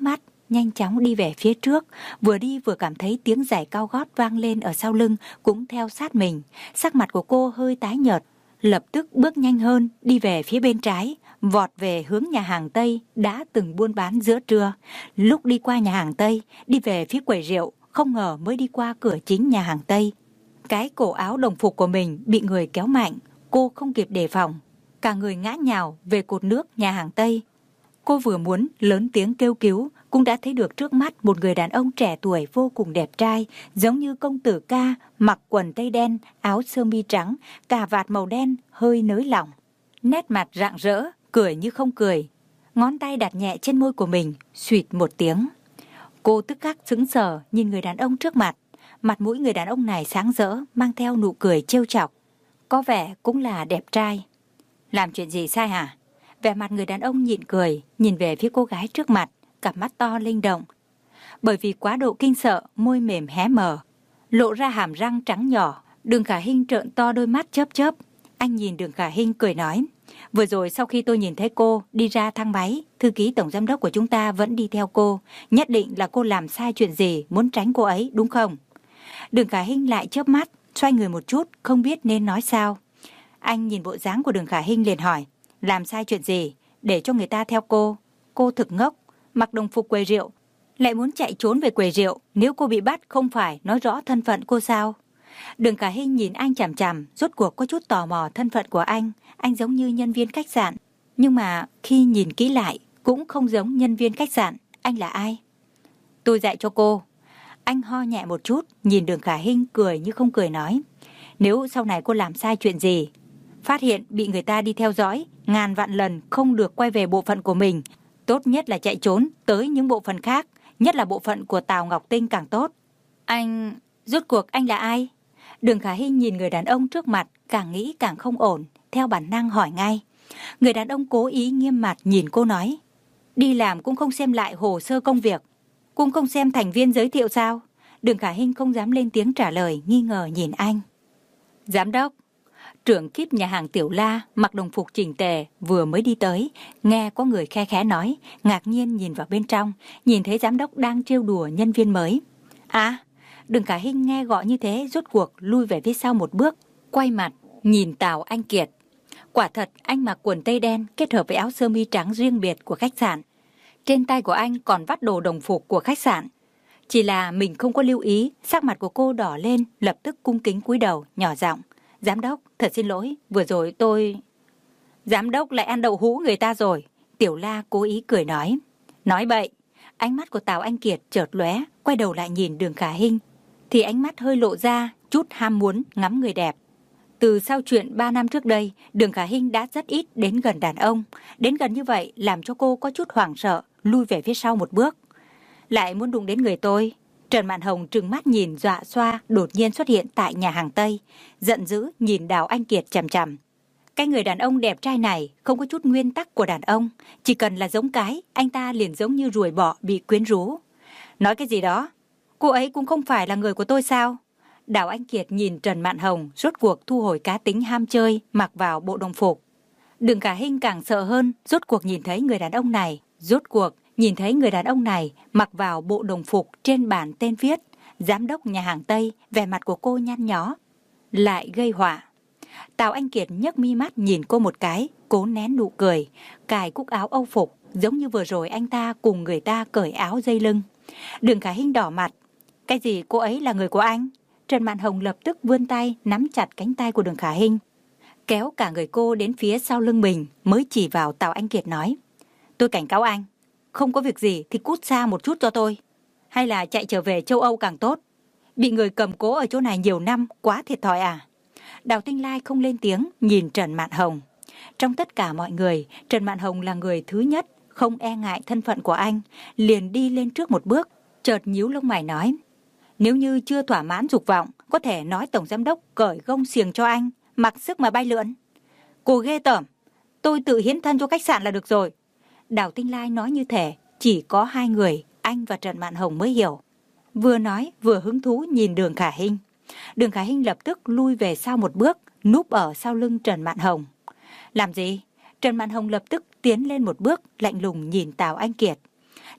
nhanh chóng đi về phía trước, vừa đi vừa cảm thấy tiếng giày cao gót vang lên ở sau lưng cũng theo sát mình. Sắc mặt của cô hơi tái nhợt, lập tức bước nhanh hơn, đi về phía bên trái, vọt về hướng nhà hàng Tây đã từng buôn bán giữa trưa. Lúc đi qua nhà hàng Tây, đi về phía quầy rượu, không ngờ mới đi qua cửa chính nhà hàng Tây, cái cổ áo đồng phục của mình bị người kéo mạnh, cô không kịp đề phòng, cả người ngã nhào về cột nước nhà hàng Tây. Cô vừa muốn lớn tiếng kêu cứu, cũng đã thấy được trước mắt một người đàn ông trẻ tuổi vô cùng đẹp trai, giống như công tử ca, mặc quần tây đen, áo sơ mi trắng, cà vạt màu đen, hơi nới lỏng. Nét mặt rạng rỡ, cười như không cười, ngón tay đặt nhẹ trên môi của mình, suýt một tiếng. Cô tức khắc sững sờ nhìn người đàn ông trước mặt, mặt mũi người đàn ông này sáng rỡ, mang theo nụ cười trêu chọc, có vẻ cũng là đẹp trai. Làm chuyện gì sai hả? Vẻ mặt người đàn ông nhịn cười, nhìn về phía cô gái trước mặt, cặp mắt to linh động. Bởi vì quá độ kinh sợ, môi mềm hé mở, lộ ra hàm răng trắng nhỏ. Đường Khả Hinh trợn to đôi mắt chớp chớp. Anh nhìn Đường Khả Hinh cười nói, vừa rồi sau khi tôi nhìn thấy cô đi ra thang máy, thư ký tổng giám đốc của chúng ta vẫn đi theo cô. Nhất định là cô làm sai chuyện gì, muốn tránh cô ấy, đúng không? Đường Khả Hinh lại chớp mắt, xoay người một chút, không biết nên nói sao. Anh nhìn bộ dáng của Đường Khả Hinh liền hỏi, làm sai chuyện gì, để cho người ta theo cô? Cô thực ngốc, mặc đồng phục quầy rượu, lại muốn chạy trốn về quầy rượu. Nếu cô bị bắt không phải nói rõ thân phận cô sao? Đường Khả Hinh nhìn anh chằm chằm, rốt cuộc có chút tò mò thân phận của anh. Anh giống như nhân viên khách sạn, nhưng mà khi nhìn kỹ lại cũng không giống nhân viên khách sạn. Anh là ai? Tôi dạy cho cô. Anh ho nhẹ một chút, nhìn Đường Khả Hinh cười như không cười nói, nếu sau này cô làm sai chuyện gì, phát hiện bị người ta đi theo dõi, ngàn vạn lần không được quay về bộ phận của mình, tốt nhất là chạy trốn tới những bộ phận khác, nhất là bộ phận của Tào Ngọc Tinh càng tốt. Anh, rốt cuộc anh là ai? Đường Khả Hinh nhìn người đàn ông trước mặt, càng nghĩ càng không ổn, theo bản năng hỏi ngay. Người đàn ông cố ý nghiêm mặt nhìn cô nói, đi làm cũng không xem lại hồ sơ công việc, cũng không xem thành viên giới thiệu sao? Đường Khả Hinh không dám lên tiếng trả lời, nghi ngờ nhìn anh. Giám đốc, trưởng kíp nhà hàng Tiểu La mặc đồng phục chỉnh tề vừa mới đi tới, nghe có người khe khẽ nói, ngạc nhiên nhìn vào bên trong, nhìn thấy giám đốc đang trêu đùa nhân viên mới. À, Đường Khả Hinh nghe gọi như thế, rốt cuộc lui về phía sau một bước, quay mặt nhìn Tào Anh Kiệt. Quả thật anh mặc quần tây đen kết hợp với áo sơ mi trắng riêng biệt của khách sạn, trên tay của anh còn vắt đồ đồng phục của khách sạn. Chỉ là mình không có lưu ý, sắc mặt của cô đỏ lên, lập tức cung kính cúi đầu, nhỏ giọng, giám đốc, thật xin lỗi, vừa rồi tôi... Giám đốc lại ăn đậu hũ người ta rồi. Tiểu La cố ý cười nói. Nói bậy. Ánh mắt của Tào Anh Kiệt chợt lóe, quay đầu lại nhìn Đường Khả Hinh, thì ánh mắt hơi lộ ra chút ham muốn ngắm người đẹp. Từ sau chuyện ba năm trước đây, Đường Khả Hinh đã rất ít đến gần đàn ông. Đến gần như vậy làm cho cô có chút hoảng sợ, lui về phía sau một bước. Lại muốn đụng đến người tôi. Trần Mạn Hồng trừng mắt nhìn dọa xoa đột nhiên xuất hiện tại nhà hàng Tây, giận dữ nhìn Đào Anh Kiệt chằm chằm. Cái người đàn ông đẹp trai này không có chút nguyên tắc của đàn ông, chỉ cần là giống cái, anh ta liền giống như ruồi bọ bị quyến rũ. Nói cái gì đó? Cô ấy cũng không phải là người của tôi sao? Đào Anh Kiệt nhìn Trần Mạn Hồng, rốt cuộc thu hồi cá tính ham chơi, mặc vào bộ đồng phục. Đường Khả Hinh càng sợ hơn, rốt cuộc nhìn thấy người đàn ông này, rốt cuộc nhìn thấy người đàn ông này mặc vào bộ đồng phục trên bản tên viết giám đốc nhà hàng Tây, vẻ mặt của cô nhăn nhó, lại gây họa. Tào Anh Kiệt nhấc mi mắt nhìn cô một cái, cố nén nụ cười, cài cúc áo âu phục, giống như vừa rồi anh ta cùng người ta cởi áo dây lưng. Đường Khả Hinh đỏ mặt. Cái gì cô ấy là người của anh? Trần Mạn Hồng lập tức vươn tay nắm chặt cánh tay của Đường Khả Hinh, kéo cả người cô đến phía sau lưng mình, mới chỉ vào Tào Anh Kiệt nói, tôi cảnh cáo anh, không có việc gì thì cút xa một chút cho tôi, hay là chạy trở về châu Âu càng tốt. Bị người cầm cố ở chỗ này nhiều năm, quá thiệt thòi à? Đào Tinh Lai không lên tiếng, nhìn Trần Mạn Hồng. Trong tất cả mọi người, Trần Mạn Hồng là người thứ nhất, không e ngại thân phận của anh, liền đi lên trước một bước, chợt nhíu lông mày nói, nếu như chưa thỏa mãn dục vọng, có thể nói tổng giám đốc cởi gông xiềng cho anh, mặc sức mà bay lượn. Cô ghê tởm, tôi tự hiến thân cho khách sạn là được rồi. Đào Tinh Lai nói như thể chỉ có hai người, anh và Trần Mạn Hồng mới hiểu. Vừa nói vừa hứng thú nhìn Đường Khả Hinh. Đường Khả Hinh lập tức lui về sau một bước, núp ở sau lưng Trần Mạn Hồng. Làm gì? Trần Mạn Hồng lập tức tiến lên một bước, lạnh lùng nhìn Tào Anh Kiệt.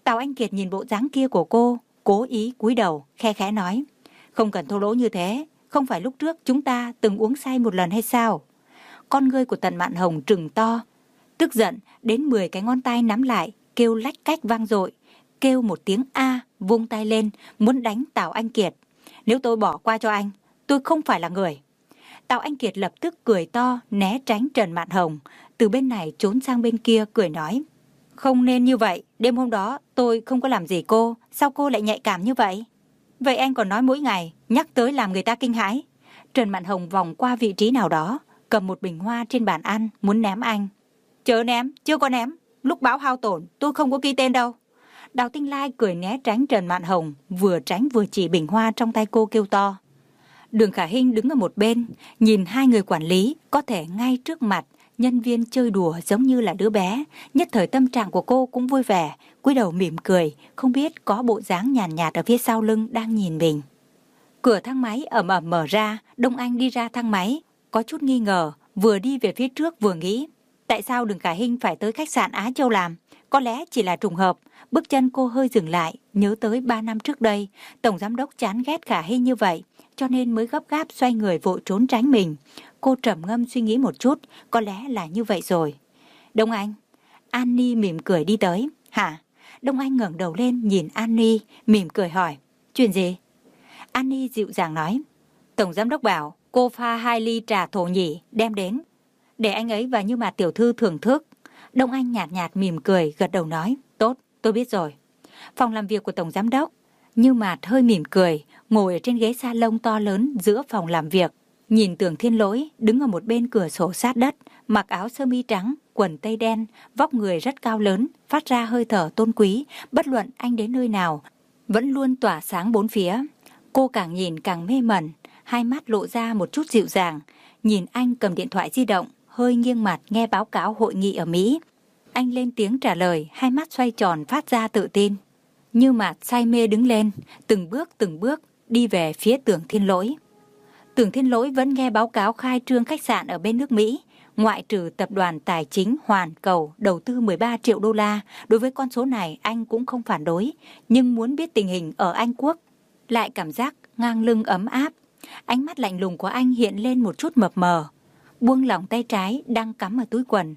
Tào Anh Kiệt nhìn bộ dáng kia của cô, cố ý cúi đầu, khe khẽ nói, không cần thô lỗ như thế, không phải lúc trước chúng ta từng uống say một lần hay sao? Con ngươi của Tần Mạn Hồng trừng to, tức giận đến mười cái ngón tay nắm lại, kêu lách cách vang dội, kêu một tiếng a, vung tay lên, muốn đánh Tào Anh Kiệt. Nếu tôi bỏ qua cho anh, tôi không phải là người. Tào Anh Kiệt lập tức cười to, né tránh Trần Mạn Hồng, từ bên này trốn sang bên kia cười nói, không nên như vậy, đêm hôm đó tôi không có làm gì cô, sao cô lại nhạy cảm như vậy? Vậy anh còn nói mỗi ngày, nhắc tới làm người ta kinh hãi. Trần Mạn Hồng vòng qua vị trí nào đó, cầm một bình hoa trên bàn ăn, muốn ném anh. Chớ ném, chưa có ném, lúc báo hao tổn, tôi không có ghi tên đâu. Đào Tinh Lai cười né tránh Trần Mạn Hồng, vừa tránh vừa chỉ bình hoa trong tay cô kêu to. Đường Khả Hinh đứng ở một bên, nhìn hai người quản lý có thể ngay trước mặt, nhân viên chơi đùa giống như là đứa bé, nhất thời tâm trạng của cô cũng vui vẻ, cúi đầu mỉm cười, không biết có bộ dáng nhàn nhạt, nhạt ở phía sau lưng đang nhìn mình. Cửa thang máy ầm ầm mở ra, Đông Anh đi ra thang máy, có chút nghi ngờ, vừa đi về phía trước vừa nghĩ, tại sao Đường Khả Hinh phải tới khách sạn Á Châu làm? Có lẽ chỉ là trùng hợp. Bước chân cô hơi dừng lại, nhớ tới ba năm trước đây, Tổng Giám đốc chán ghét Khả Hinh như vậy, cho nên mới gấp gáp xoay người vội trốn tránh mình. Cô trầm ngâm suy nghĩ một chút, có lẽ là như vậy rồi. Đông Anh. An Ni mỉm cười đi tới. Hả? Đông Anh ngẩng đầu lên nhìn An Ni, mỉm cười hỏi. Chuyện gì? An Ni dịu dàng nói. Tổng Giám đốc bảo cô pha hai ly trà thổ nhĩ đem đến, để anh ấy và Như Mạt tiểu thư thưởng thức. Đông Anh nhạt nhạt mỉm cười, gật đầu nói. Tốt, tôi biết rồi. Phòng làm việc của Tổng Giám đốc. Như Mạt hơi mỉm cười, ngồi ở trên ghế salon to lớn giữa phòng làm việc, nhìn Tưởng Thiên Lỗi đứng ở một bên cửa sổ sát đất, mặc áo sơ mi trắng, quần tây đen, vóc người rất cao lớn, phát ra hơi thở tôn quý, bất luận anh đến nơi nào, vẫn luôn tỏa sáng bốn phía. Cô càng nhìn càng mê mẩn, hai mắt lộ ra một chút dịu dàng, nhìn anh cầm điện thoại di động, hơi nghiêng mặt nghe báo cáo hội nghị ở Mỹ. Anh lên tiếng trả lời, hai mắt xoay tròn phát ra tự tin. Như Mạt say mê đứng lên, từng bước từng bước đi về phía Tưởng Thiên Lỗi. Tưởng Thiên Lỗi vẫn nghe báo cáo khai trương khách sạn ở bên nước Mỹ, ngoại trừ tập đoàn tài chính Hoàn Cầu đầu tư mười ba triệu đô la, đối với con số này anh cũng không phản đối, nhưng muốn biết tình hình ở Anh Quốc, lại cảm giác ngang lưng ấm áp. Ánh mắt lạnh lùng của anh hiện lên một chút mập mờ, buông lỏng tay trái đang cắm ở túi quần,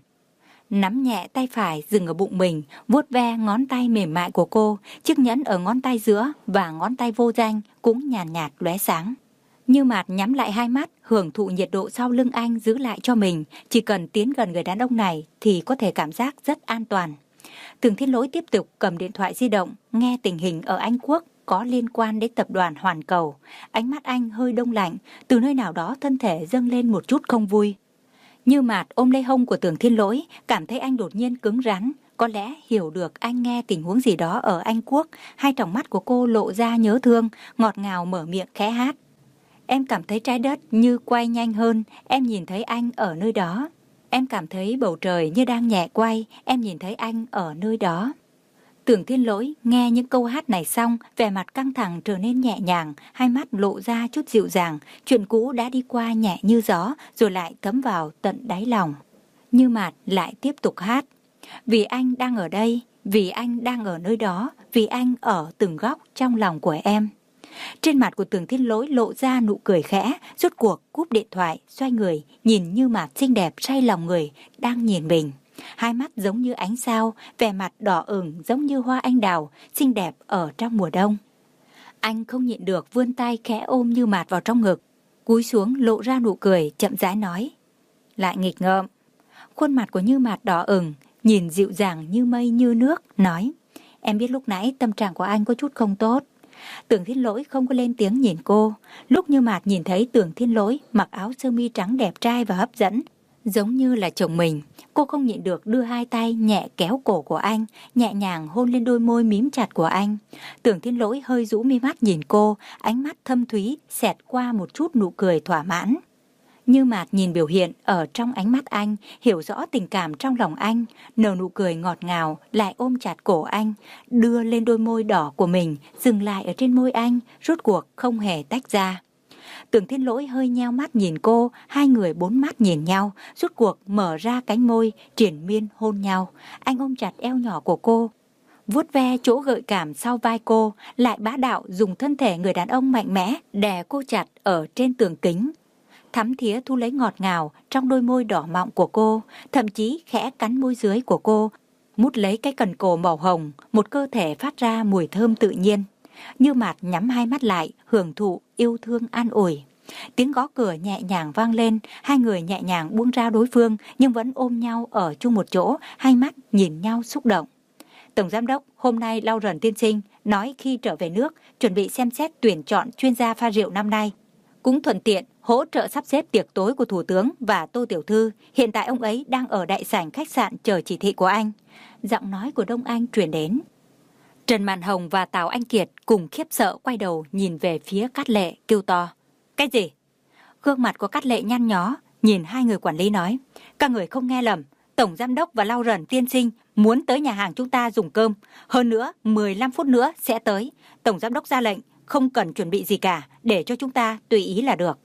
nắm nhẹ tay phải dừng ở bụng mình, vuốt ve ngón tay mềm mại của cô, chiếc nhẫn ở ngón tay giữa và ngón tay vô danh cũng nhàn nhạt lóe sáng. Như Mạt nhắm lại hai mắt, hưởng thụ nhiệt độ sau lưng anh giữ lại cho mình, chỉ cần tiến gần người đàn ông này thì có thể cảm giác rất an toàn. Tưởng Thiên Lỗi tiếp tục cầm điện thoại di động, nghe tình hình ở Anh Quốc có liên quan đến tập đoàn Hoàn Cầu. Ánh mắt anh hơi đông lạnh, từ nơi nào đó thân thể dâng lên một chút không vui. Như Mạt ôm lấy hông của Tưởng Thiên Lỗi, cảm thấy anh đột nhiên cứng rắn, có lẽ hiểu được anh nghe tình huống gì đó ở Anh Quốc. Hai tròng mắt của cô lộ ra nhớ thương, ngọt ngào mở miệng khẽ hát. Em cảm thấy trái đất như quay nhanh hơn, em nhìn thấy anh ở nơi đó. Em cảm thấy bầu trời như đang nhẹ quay, em nhìn thấy anh ở nơi đó. Tưởng Thiên Lỗi nghe những câu hát này xong, vẻ mặt căng thẳng trở nên nhẹ nhàng, hai mắt lộ ra chút dịu dàng, chuyện cũ đã đi qua nhẹ như gió, rồi lại thấm vào tận đáy lòng. Như Mạt lại tiếp tục hát. Vì anh đang ở đây, vì anh đang ở nơi đó, vì anh ở từng góc trong lòng của em. Trên mặt của Tưởng Thiên Lỗi lộ ra nụ cười khẽ, rốt cuộc cúp điện thoại, xoay người, nhìn Như Mạt xinh đẹp say lòng người, đang nhìn mình. Hai mắt giống như ánh sao, vẻ mặt đỏ ửng giống như hoa anh đào, xinh đẹp ở trong mùa đông. Anh không nhịn được vươn tay khẽ ôm Như Mạt vào trong ngực, cúi xuống lộ ra nụ cười, chậm rãi nói. Lại nghịch ngợm. Khuôn mặt của Như Mạt đỏ ửng, nhìn dịu dàng như mây như nước, nói. Em biết lúc nãy tâm trạng của anh có chút không tốt. Tưởng Thiên Lỗi không có lên tiếng nhìn cô. Lúc Như Mạt nhìn thấy Tưởng Thiên Lỗi mặc áo sơ mi trắng đẹp trai và hấp dẫn, giống như là chồng mình, cô không nhịn được đưa hai tay nhẹ kéo cổ của anh, nhẹ nhàng hôn lên đôi môi mím chặt của anh. Tưởng Thiên Lỗi hơi rũ mi mắt nhìn cô, ánh mắt thâm thúy xẹt qua một chút nụ cười thỏa mãn. Như Mạt nhìn biểu hiện ở trong ánh mắt anh, hiểu rõ tình cảm trong lòng anh, nở nụ cười ngọt ngào, lại ôm chặt cổ anh, đưa lên đôi môi đỏ của mình, dừng lại ở trên môi anh, rốt cuộc không hề tách ra. Tưởng Thiên Lỗi hơi nheo mắt nhìn cô, hai người bốn mắt nhìn nhau, rốt cuộc mở ra cánh môi, triển miên hôn nhau. Anh ôm chặt eo nhỏ của cô, vuốt ve chỗ gợi cảm sau vai cô, lại bá đạo dùng thân thể người đàn ông mạnh mẽ đè cô chặt ở trên tường kính. Thắm thía thu lấy ngọt ngào trong đôi môi đỏ mọng của cô, thậm chí khẽ cắn môi dưới của cô, mút lấy cái cần cổ màu hồng, một cơ thể phát ra mùi thơm tự nhiên. Như Mạt nhắm hai mắt lại, hưởng thụ yêu thương an ủi. Tiếng gõ cửa nhẹ nhàng vang lên, hai người nhẹ nhàng buông ra đối phương nhưng vẫn ôm nhau ở chung một chỗ, hai mắt nhìn nhau xúc động. Tổng giám đốc, hôm nay Lauren tiên sinh nói khi trở về nước chuẩn bị xem xét tuyển chọn chuyên gia pha rượu năm nay. Cũng thuận tiện hỗ trợ sắp xếp tiệc tối của Thủ tướng và Tô Tiểu Thư. Hiện tại ông ấy đang ở đại sảnh khách sạn chờ chỉ thị của anh. Giọng nói của Đông Anh truyền đến. Trần Mạn Hồng và Tào Anh Kiệt cùng khiếp sợ quay đầu nhìn về phía Cát Lệ, kêu to. Cái gì? Gương mặt của Cát Lệ nhăn nhó, nhìn hai người quản lý nói. Các người không nghe lầm, Tổng giám đốc và Lauren tiên sinh muốn tới nhà hàng chúng ta dùng cơm. Hơn nữa, mười lăm phút nữa sẽ tới. Tổng giám đốc ra lệnh, không cần chuẩn bị gì cả, để cho chúng ta tùy ý là được.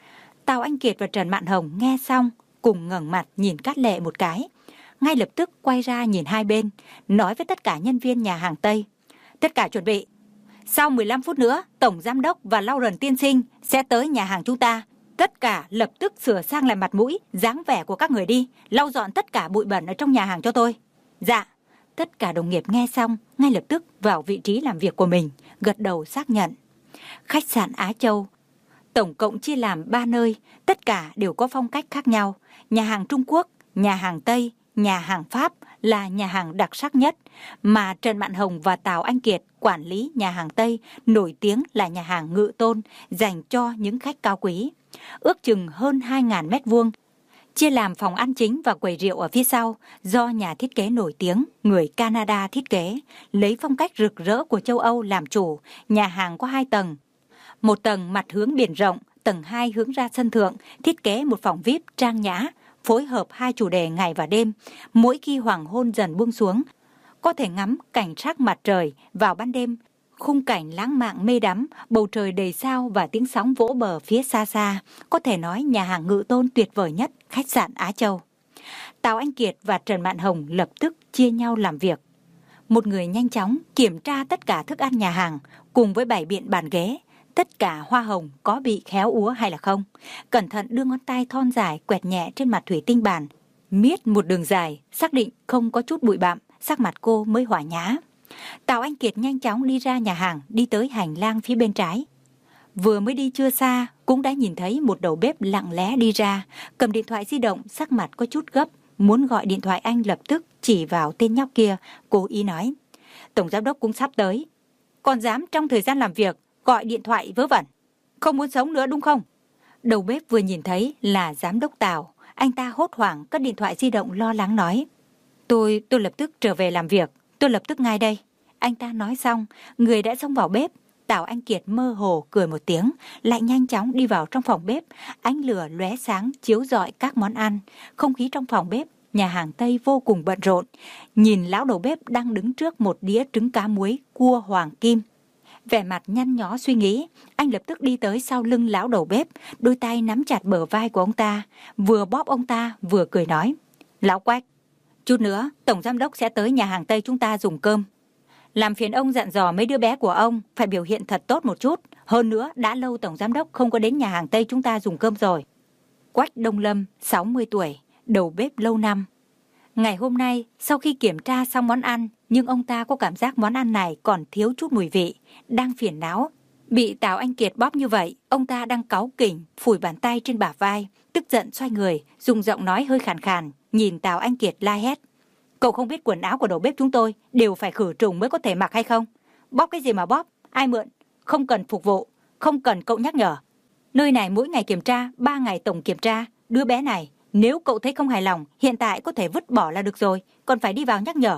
Tào Anh Kiệt và Trần Mạn Hồng nghe xong, cùng ngẩng mặt nhìn Cát Lệ một cái. Ngay lập tức quay ra nhìn hai bên, nói với tất cả nhân viên nhà hàng Tây. Tất cả chuẩn bị. Sau mười lăm phút nữa, Tổng giám đốc và Lauren tiên sinh sẽ tới nhà hàng chúng ta. Tất cả lập tức sửa sang lại mặt mũi, dáng vẻ của các người đi, lau dọn tất cả bụi bẩn ở trong nhà hàng cho tôi. Dạ. Tất cả đồng nghiệp nghe xong, ngay lập tức vào vị trí làm việc của mình, gật đầu xác nhận. Khách sạn Á Châu tổng cộng chia làm ba nơi, tất cả đều có phong cách khác nhau. Nhà hàng Trung Quốc, nhà hàng Tây, nhà hàng Pháp là nhà hàng đặc sắc nhất, mà Trần Mạn Hồng và Tào Anh Kiệt quản lý nhà hàng Tây nổi tiếng là nhà hàng Ngự Tôn, dành cho những khách cao quý. Ước chừng hơn hai nghìn mét vuông, chia làm phòng ăn chính và quầy rượu ở phía sau, do nhà thiết kế nổi tiếng người Canada thiết kế, lấy phong cách rực rỡ của châu Âu làm chủ. Nhà hàng có hai tầng, một tầng mặt hướng biển rộng, tầng hai hướng ra sân thượng, thiết kế một phòng vi ai pi trang nhã, phối hợp hai chủ đề ngày và đêm. Mỗi khi hoàng hôn dần buông xuống, có thể ngắm cảnh sắc mặt trời vào ban đêm, khung cảnh lãng mạn mê đắm, bầu trời đầy sao và tiếng sóng vỗ bờ phía xa xa. Có thể nói nhà hàng Ngự Tôn tuyệt vời nhất khách sạn Á Châu. Tào Anh Kiệt và Trần Mạn Hồng lập tức chia nhau làm việc. Một người nhanh chóng kiểm tra tất cả thức ăn nhà hàng, cùng với bày biện bàn ghế, tất cả hoa hồng có bị khéo úa hay là không. Cẩn thận đưa ngón tay thon dài quẹt nhẹ trên mặt thủy tinh bàn, miết một đường dài, xác định không có chút bụi bặm, sắc mặt cô mới hòa nhã. Tào Anh Kiệt nhanh chóng đi ra nhà hàng, đi tới hành lang phía bên trái. Vừa mới đi chưa xa, cũng đã nhìn thấy một đầu bếp lặng lẽ đi ra, cầm điện thoại di động, sắc mặt có chút gấp, muốn gọi điện thoại. Anh lập tức chỉ vào tên nhóc kia, cố ý nói. Tổng giám đốc cũng sắp tới, còn dám trong thời gian làm việc gọi điện thoại vớ vẩn, không muốn sống nữa đúng không? Đầu bếp vừa nhìn thấy là giám đốc Tào, anh ta hốt hoảng cất điện thoại di động, lo lắng nói. Tôi, tôi lập tức trở về làm việc, tôi lập tức ngay đây. Anh ta nói xong, người đã xông vào bếp. Tào Anh Kiệt mơ hồ cười một tiếng, lại nhanh chóng đi vào trong phòng bếp. Ánh lửa lóe sáng chiếu rọi các món ăn. Không khí trong phòng bếp nhà hàng Tây vô cùng bận rộn. Nhìn lão đầu bếp đang đứng trước một đĩa trứng cá muối cua hoàng kim, vẻ mặt nhăn nhó suy nghĩ, anh lập tức đi tới sau lưng lão đầu bếp, đôi tay nắm chặt bờ vai của ông ta, vừa bóp ông ta vừa cười nói. Lão Quách, chút nữa Tổng giám đốc sẽ tới nhà hàng Tây chúng ta dùng cơm. Làm phiền ông dặn dò mấy đứa bé của ông phải biểu hiện thật tốt một chút. Hơn nữa đã lâu Tổng giám đốc không có đến nhà hàng Tây chúng ta dùng cơm rồi. Quách Đông Lâm, sáu mươi tuổi, đầu bếp lâu năm. Ngày hôm nay, sau khi kiểm tra xong món ăn, nhưng ông ta có cảm giác món ăn này còn thiếu chút mùi vị, đang phiền não. Bị Tào Anh Kiệt bóp như vậy, ông ta đang cáu kỉnh, phủi bàn tay trên bả vai, tức giận xoay người, dùng giọng nói hơi khàn khàn, nhìn Tào Anh Kiệt la hét. Cậu không biết quần áo của đầu bếp chúng tôi đều phải khử trùng mới có thể mặc hay không? Bóp cái gì mà bóp? Ai mượn? Không cần phục vụ, không cần cậu nhắc nhở. Nơi này mỗi ngày kiểm tra, ba ngày tổng kiểm tra. Đứa bé này, nếu cậu thấy không hài lòng, hiện tại có thể vứt bỏ là được rồi, còn phải đi vào nhắc nhở.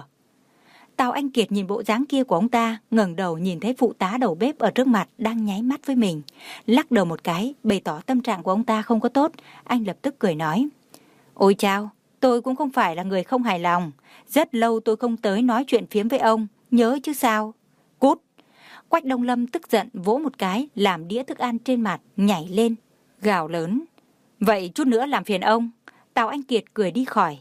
Tào Anh Kiệt nhìn bộ dáng kia của ông ta, ngẩng đầu nhìn thấy phụ tá đầu bếp ở trước mặt đang nháy mắt với mình, lắc đầu một cái, bày tỏ tâm trạng của ông ta không có tốt. Anh lập tức cười nói. Ôi chao, tôi cũng không phải là người không hài lòng. Rất lâu tôi không tới nói chuyện phiếm với ông, nhớ chứ sao. Cút. Quách Đông Lâm tức giận vỗ một cái, làm đĩa thức ăn trên mặt nhảy lên, gào lớn. Vậy chút nữa làm phiền ông. Tào Anh Kiệt cười đi khỏi.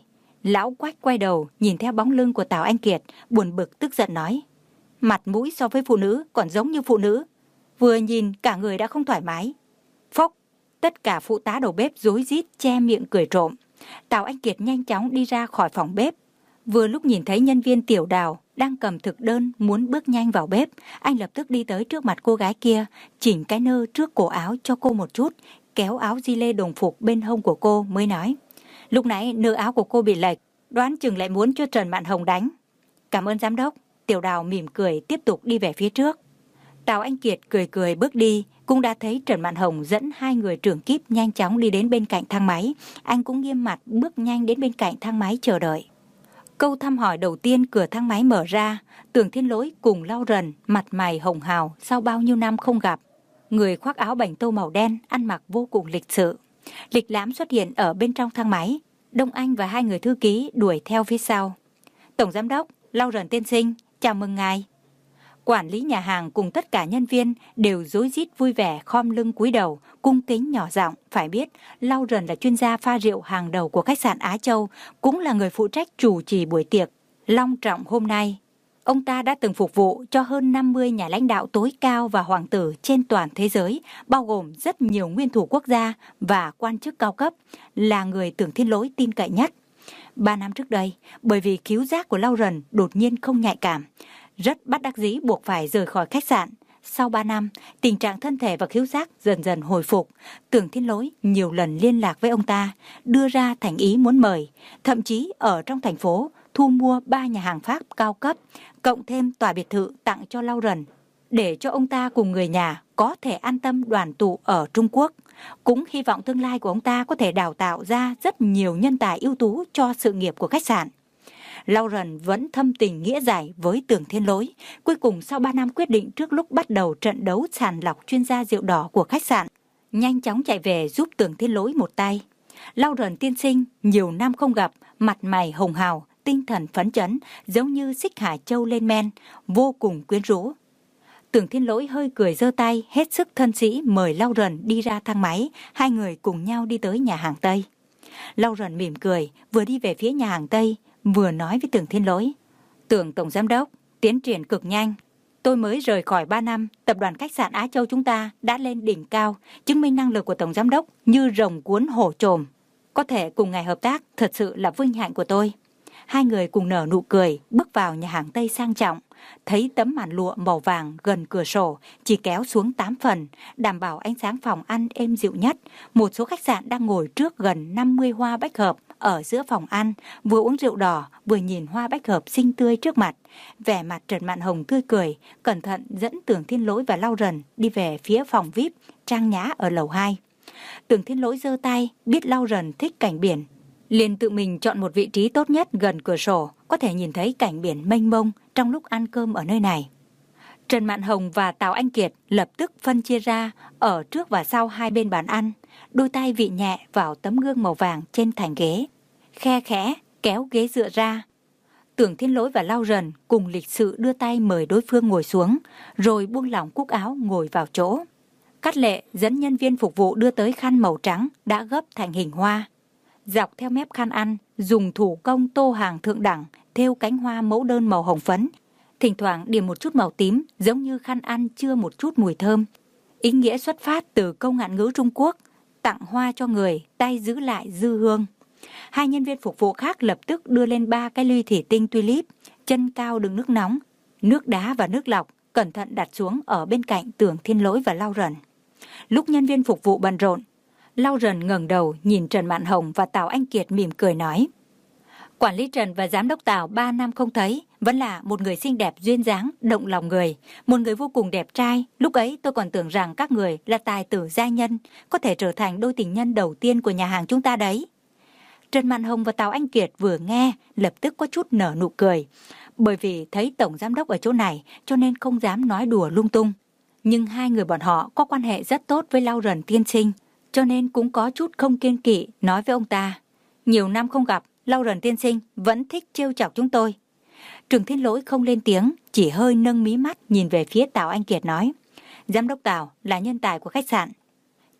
Lão Quách quay đầu nhìn theo bóng lưng của Tào Anh Kiệt, buồn bực tức giận nói: Mặt mũi so với phụ nữ còn giống như phụ nữ, vừa nhìn cả người đã không thoải mái. Phốc, tất cả phụ tá đầu bếp rối rít che miệng cười trộm. Tào Anh Kiệt nhanh chóng đi ra khỏi phòng bếp. Vừa lúc nhìn thấy nhân viên Tiểu Đào đang cầm thực đơn muốn bước nhanh vào bếp, anh lập tức đi tới trước mặt cô gái kia, chỉnh cái nơ trước cổ áo cho cô một chút, kéo áo di lê đồng phục bên hông của cô mới nói: Lúc nãy nơ áo của cô bị lệch, đoán chừng lại muốn cho Trần Mạn Hồng đánh. Cảm ơn giám đốc. Tiểu Đào mỉm cười tiếp tục đi về phía trước. Tào Anh Kiệt cười cười bước đi, cũng đã thấy Trần Mạn Hồng dẫn hai người trưởng kíp nhanh chóng đi đến bên cạnh thang máy. Anh cũng nghiêm mặt bước nhanh đến bên cạnh thang máy chờ đợi. Câu thăm hỏi đầu tiên cửa thang máy mở ra, Tưởng Thiên Lỗi cùng Lau Rần mặt mày hồng hào sau bao nhiêu năm không gặp. Người khoác áo bành tô màu đen, ăn mặc vô cùng lịch sự. Lịch lãm xuất hiện ở bên trong thang máy. Đông Anh và hai người thư ký đuổi theo phía sau. Tổng giám đốc, Lau Rần tiên sinh, chào mừng ngài. Quản lý nhà hàng cùng tất cả nhân viên đều rối rít vui vẻ khom lưng cúi đầu, cung kính nhỏ giọng. Phải biết, Lau Rần là chuyên gia pha rượu hàng đầu của khách sạn Á Châu, cũng là người phụ trách chủ trì buổi tiệc long trọng hôm nay. Ông ta đã từng phục vụ cho hơn năm mươi nhà lãnh đạo tối cao và hoàng tử trên toàn thế giới, bao gồm rất nhiều nguyên thủ quốc gia và quan chức cao cấp, là người Tưởng Thiên Lỗi tin cậy nhất. Ba năm trước đây, bởi vì khứu giác của Lau Rần đột nhiên không nhạy cảm, rất bất đắc dĩ buộc phải rời khỏi khách sạn. Sau ba năm, tình trạng thân thể và khứu giác dần dần hồi phục. Tưởng Thiên Lỗi nhiều lần liên lạc với ông ta, đưa ra thành ý muốn mời, thậm chí ở trong thành phố thu mua ba nhà hàng Pháp cao cấp, cộng thêm tòa biệt thự tặng cho Lau Rần, để cho ông ta cùng người nhà có thể an tâm đoàn tụ ở Trung Quốc. Cũng hy vọng tương lai của ông ta có thể đào tạo ra rất nhiều nhân tài ưu tú cho sự nghiệp của khách sạn. Lau Rần vẫn thâm tình nghĩa giải với Tưởng Thiên Lỗi. Cuối cùng sau ba năm quyết định trước lúc bắt đầu trận đấu sàng lọc chuyên gia rượu đỏ của khách sạn, nhanh chóng chạy về giúp Tưởng Thiên Lỗi một tay. Lau Rần tiên sinh nhiều năm không gặp, mặt mày hồng hào, tinh thần phấn chấn, giống như xích Hải Châu lên men, vô cùng quyến rũ. Tưởng Thiên Lỗi hơi cười giơ tay, hết sức thân sĩ mời Lau Rần đi ra thang máy, hai người cùng nhau đi tới nhà hàng Tây. Lau Rần mỉm cười, vừa đi về phía nhà hàng Tây, vừa nói với Tưởng Thiên Lỗi: Tưởng tổng giám đốc, tiến triển cực nhanh. Tôi mới rời khỏi ba năm, tập đoàn khách sạn Á Châu chúng ta đã lên đỉnh cao, chứng minh năng lực của tổng giám đốc như rồng cuốn hổ trồm. Có thể cùng ngài hợp tác thật sự là vinh hạnh của tôi. Hai người cùng nở nụ cười, bước vào nhà hàng Tây sang trọng. Thấy tấm màn lụa màu vàng gần cửa sổ chỉ kéo xuống tám phần, đảm bảo ánh sáng phòng ăn êm dịu nhất. Một số khách sạn đang ngồi trước gần năm mươi hoa bách hợp ở giữa phòng ăn, vừa uống rượu đỏ vừa nhìn hoa bách hợp xinh tươi trước mặt. Vẻ mặt Trần Mạn Hồng tươi cười, cẩn thận dẫn Tưởng Thiên Lỗi và Lau Rần đi về phía phòng vi ai pi trang nhã ở lầu hai. Tưởng Thiên Lỗi giơ tay, biết Lau Rần thích cảnh biển, liền tự mình chọn một vị trí tốt nhất gần cửa sổ, có thể nhìn thấy cảnh biển mênh mông trong lúc ăn cơm ở nơi này. Trần Mạn Hồng và Tào Anh Kiệt lập tức phân chia ra ở trước và sau hai bên bàn ăn, đôi tay vị nhẹ vào tấm gương màu vàng trên thành ghế, khe khẽ kéo ghế dựa ra. Tưởng Thiên Lỗi và Lau Rần cùng lịch sự đưa tay mời đối phương ngồi xuống, rồi buông lỏng cúc áo ngồi vào chỗ. Cát Lệ dẫn nhân viên phục vụ đưa tới khăn màu trắng đã gấp thành hình hoa. Dọc theo mép khăn ăn, dùng thủ công tô hàng thượng đẳng, thêu cánh hoa mẫu đơn màu hồng phấn, thỉnh thoảng điểm một chút màu tím, giống như khăn ăn chưa một chút mùi thơm. Ý nghĩa xuất phát từ câu ngạn ngữ Trung Quốc, tặng hoa cho người, tay giữ lại dư hương. Hai nhân viên phục vụ khác lập tức đưa lên ba cái ly thủy tinh tulip, chân cao đựng nước nóng, nước đá và nước lọc, cẩn thận đặt xuống ở bên cạnh Tưởng Thiên Lỗi và Lau Rần. Lúc nhân viên phục vụ bận rộn, Lau Rần ngẩng đầu nhìn Trần Mạn Hồng và Tào Anh Kiệt mỉm cười nói: Quản lý Trần và giám đốc Tào ba năm không thấy, vẫn là một người xinh đẹp duyên dáng, động lòng người, một người vô cùng đẹp trai. Lúc ấy tôi còn tưởng rằng các người là tài tử giai nhân, có thể trở thành đôi tình nhân đầu tiên của nhà hàng chúng ta đấy. Trần Mạn Hồng và Tào Anh Kiệt vừa nghe lập tức có chút nở nụ cười, bởi vì thấy tổng giám đốc ở chỗ này cho nên không dám nói đùa lung tung. Nhưng hai người bọn họ có quan hệ rất tốt với Lau Rần tiên sinh, cho nên cũng có chút không kiêng kỵ nói với ông ta: Nhiều năm không gặp, Lau Rần tiên sinh vẫn thích trêu chọc chúng tôi. Tưởng Thiên Lỗi không lên tiếng, chỉ hơi nâng mí mắt nhìn về phía Tào Anh Kiệt nói: Giám đốc Tào là nhân tài của khách sạn.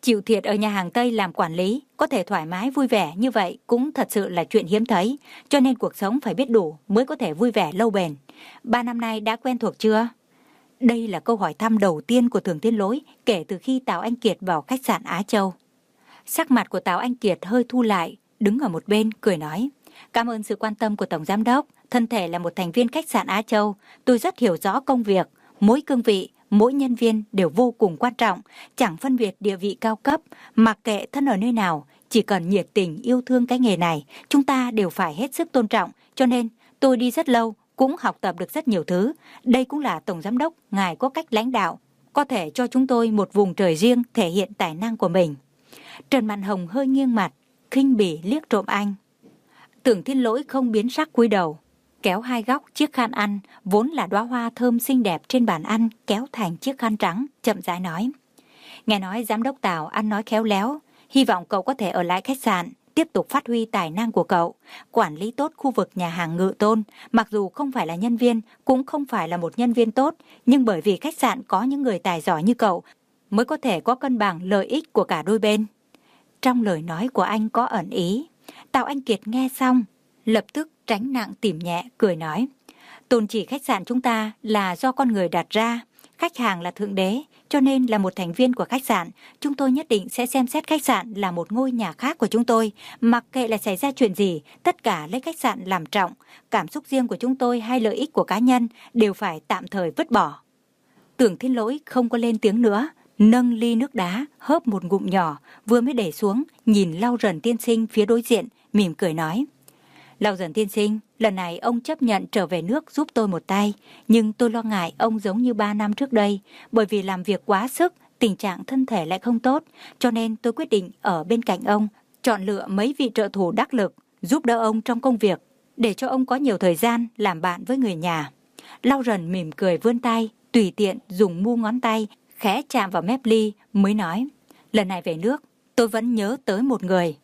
Chịu thiệt ở nhà hàng Tây làm quản lý, có thể thoải mái vui vẻ như vậy cũng thật sự là chuyện hiếm thấy, cho nên cuộc sống phải biết đủ mới có thể vui vẻ lâu bền. Ba năm nay đã quen thuộc chưa? Đây là câu hỏi thăm đầu tiên của Thường Thiên Lỗi kể từ khi Tào Anh Kiệt vào khách sạn Á Châu. Sắc mặt của Tào Anh Kiệt hơi thu lại, đứng ở một bên cười nói: Cảm ơn sự quan tâm của Tổng Giám đốc, thân thể là một thành viên khách sạn Á Châu, tôi rất hiểu rõ công việc, mỗi cương vị, mỗi nhân viên đều vô cùng quan trọng, chẳng phân biệt địa vị cao cấp, mặc kệ thân ở nơi nào, chỉ cần nhiệt tình yêu thương cái nghề này, chúng ta đều phải hết sức tôn trọng, cho nên tôi đi rất lâu, cũng học tập được rất nhiều thứ. Đây cũng là Tổng Giám đốc, ngài có cách lãnh đạo, có thể cho chúng tôi một vùng trời riêng thể hiện tài năng của mình. Trần Mạn Hồng hơi nghiêng mặt, khinh bỉ liếc trộm anh. Tưởng Thiên Lỗi không biến sắc cúi đầu, kéo hai góc chiếc khăn ăn, vốn là đóa hoa thơm xinh đẹp trên bàn ăn, kéo thành chiếc khăn trắng, chậm rãi nói: Nghe nói Giám đốc Tào ăn nói khéo léo, hy vọng cậu có thể ở lại khách sạn, tiếp tục phát huy tài năng của cậu, quản lý tốt khu vực nhà hàng Ngự Tôn. Mặc dù không phải là nhân viên, cũng không phải là một nhân viên tốt, nhưng bởi vì khách sạn có những người tài giỏi như cậu, mới có thể có cân bằng lợi ích của cả đôi bên. Trong lời nói của anh có ẩn ý. Tào Anh Kiệt nghe xong, lập tức tránh nặng tỉm nhẹ, cười nói: Tôn chỉ khách sạn chúng ta là do con người đặt ra, khách hàng là thượng đế, cho nên là một thành viên của khách sạn, chúng tôi nhất định sẽ xem xét khách sạn là một ngôi nhà khác của chúng tôi, mặc kệ là xảy ra chuyện gì, tất cả lấy khách sạn làm trọng, cảm xúc riêng của chúng tôi hay lợi ích của cá nhân đều phải tạm thời vứt bỏ. Tưởng Thiên Lỗi không có lên tiếng nữa, nâng ly nước đá, hớp một ngụm nhỏ, vừa mới để xuống, nhìn Lau Dần tiên sinh phía đối diện, mỉm cười nói: Lau Dần tiên sinh, lần này ông chấp nhận trở về nước giúp tôi một tay, nhưng tôi lo ngại ông giống như ba năm trước đây, bởi vì làm việc quá sức, tình trạng thân thể lại không tốt, cho nên tôi quyết định ở bên cạnh ông, chọn lựa mấy vị trợ thủ đắc lực, giúp đỡ ông trong công việc, để cho ông có nhiều thời gian làm bạn với người nhà. Lau Dần mỉm cười vươn tay, tùy tiện dùng mu ngón tay, khẽ chạm vào mép ly, mới nói: Lần này về nước, tôi vẫn nhớ tới một người.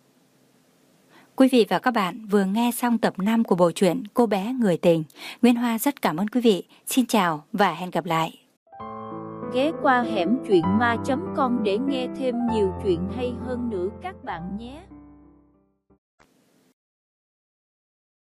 Quý vị và các bạn vừa nghe xong tập năm của bộ truyện Cô bé người tình. Nguyên Hoa rất cảm ơn quý vị. Xin chào và hẹn gặp lại. Ghé qua hẻm truyện ma chấm com để nghe thêm nhiều chuyện hay hơn nữa các bạn nhé.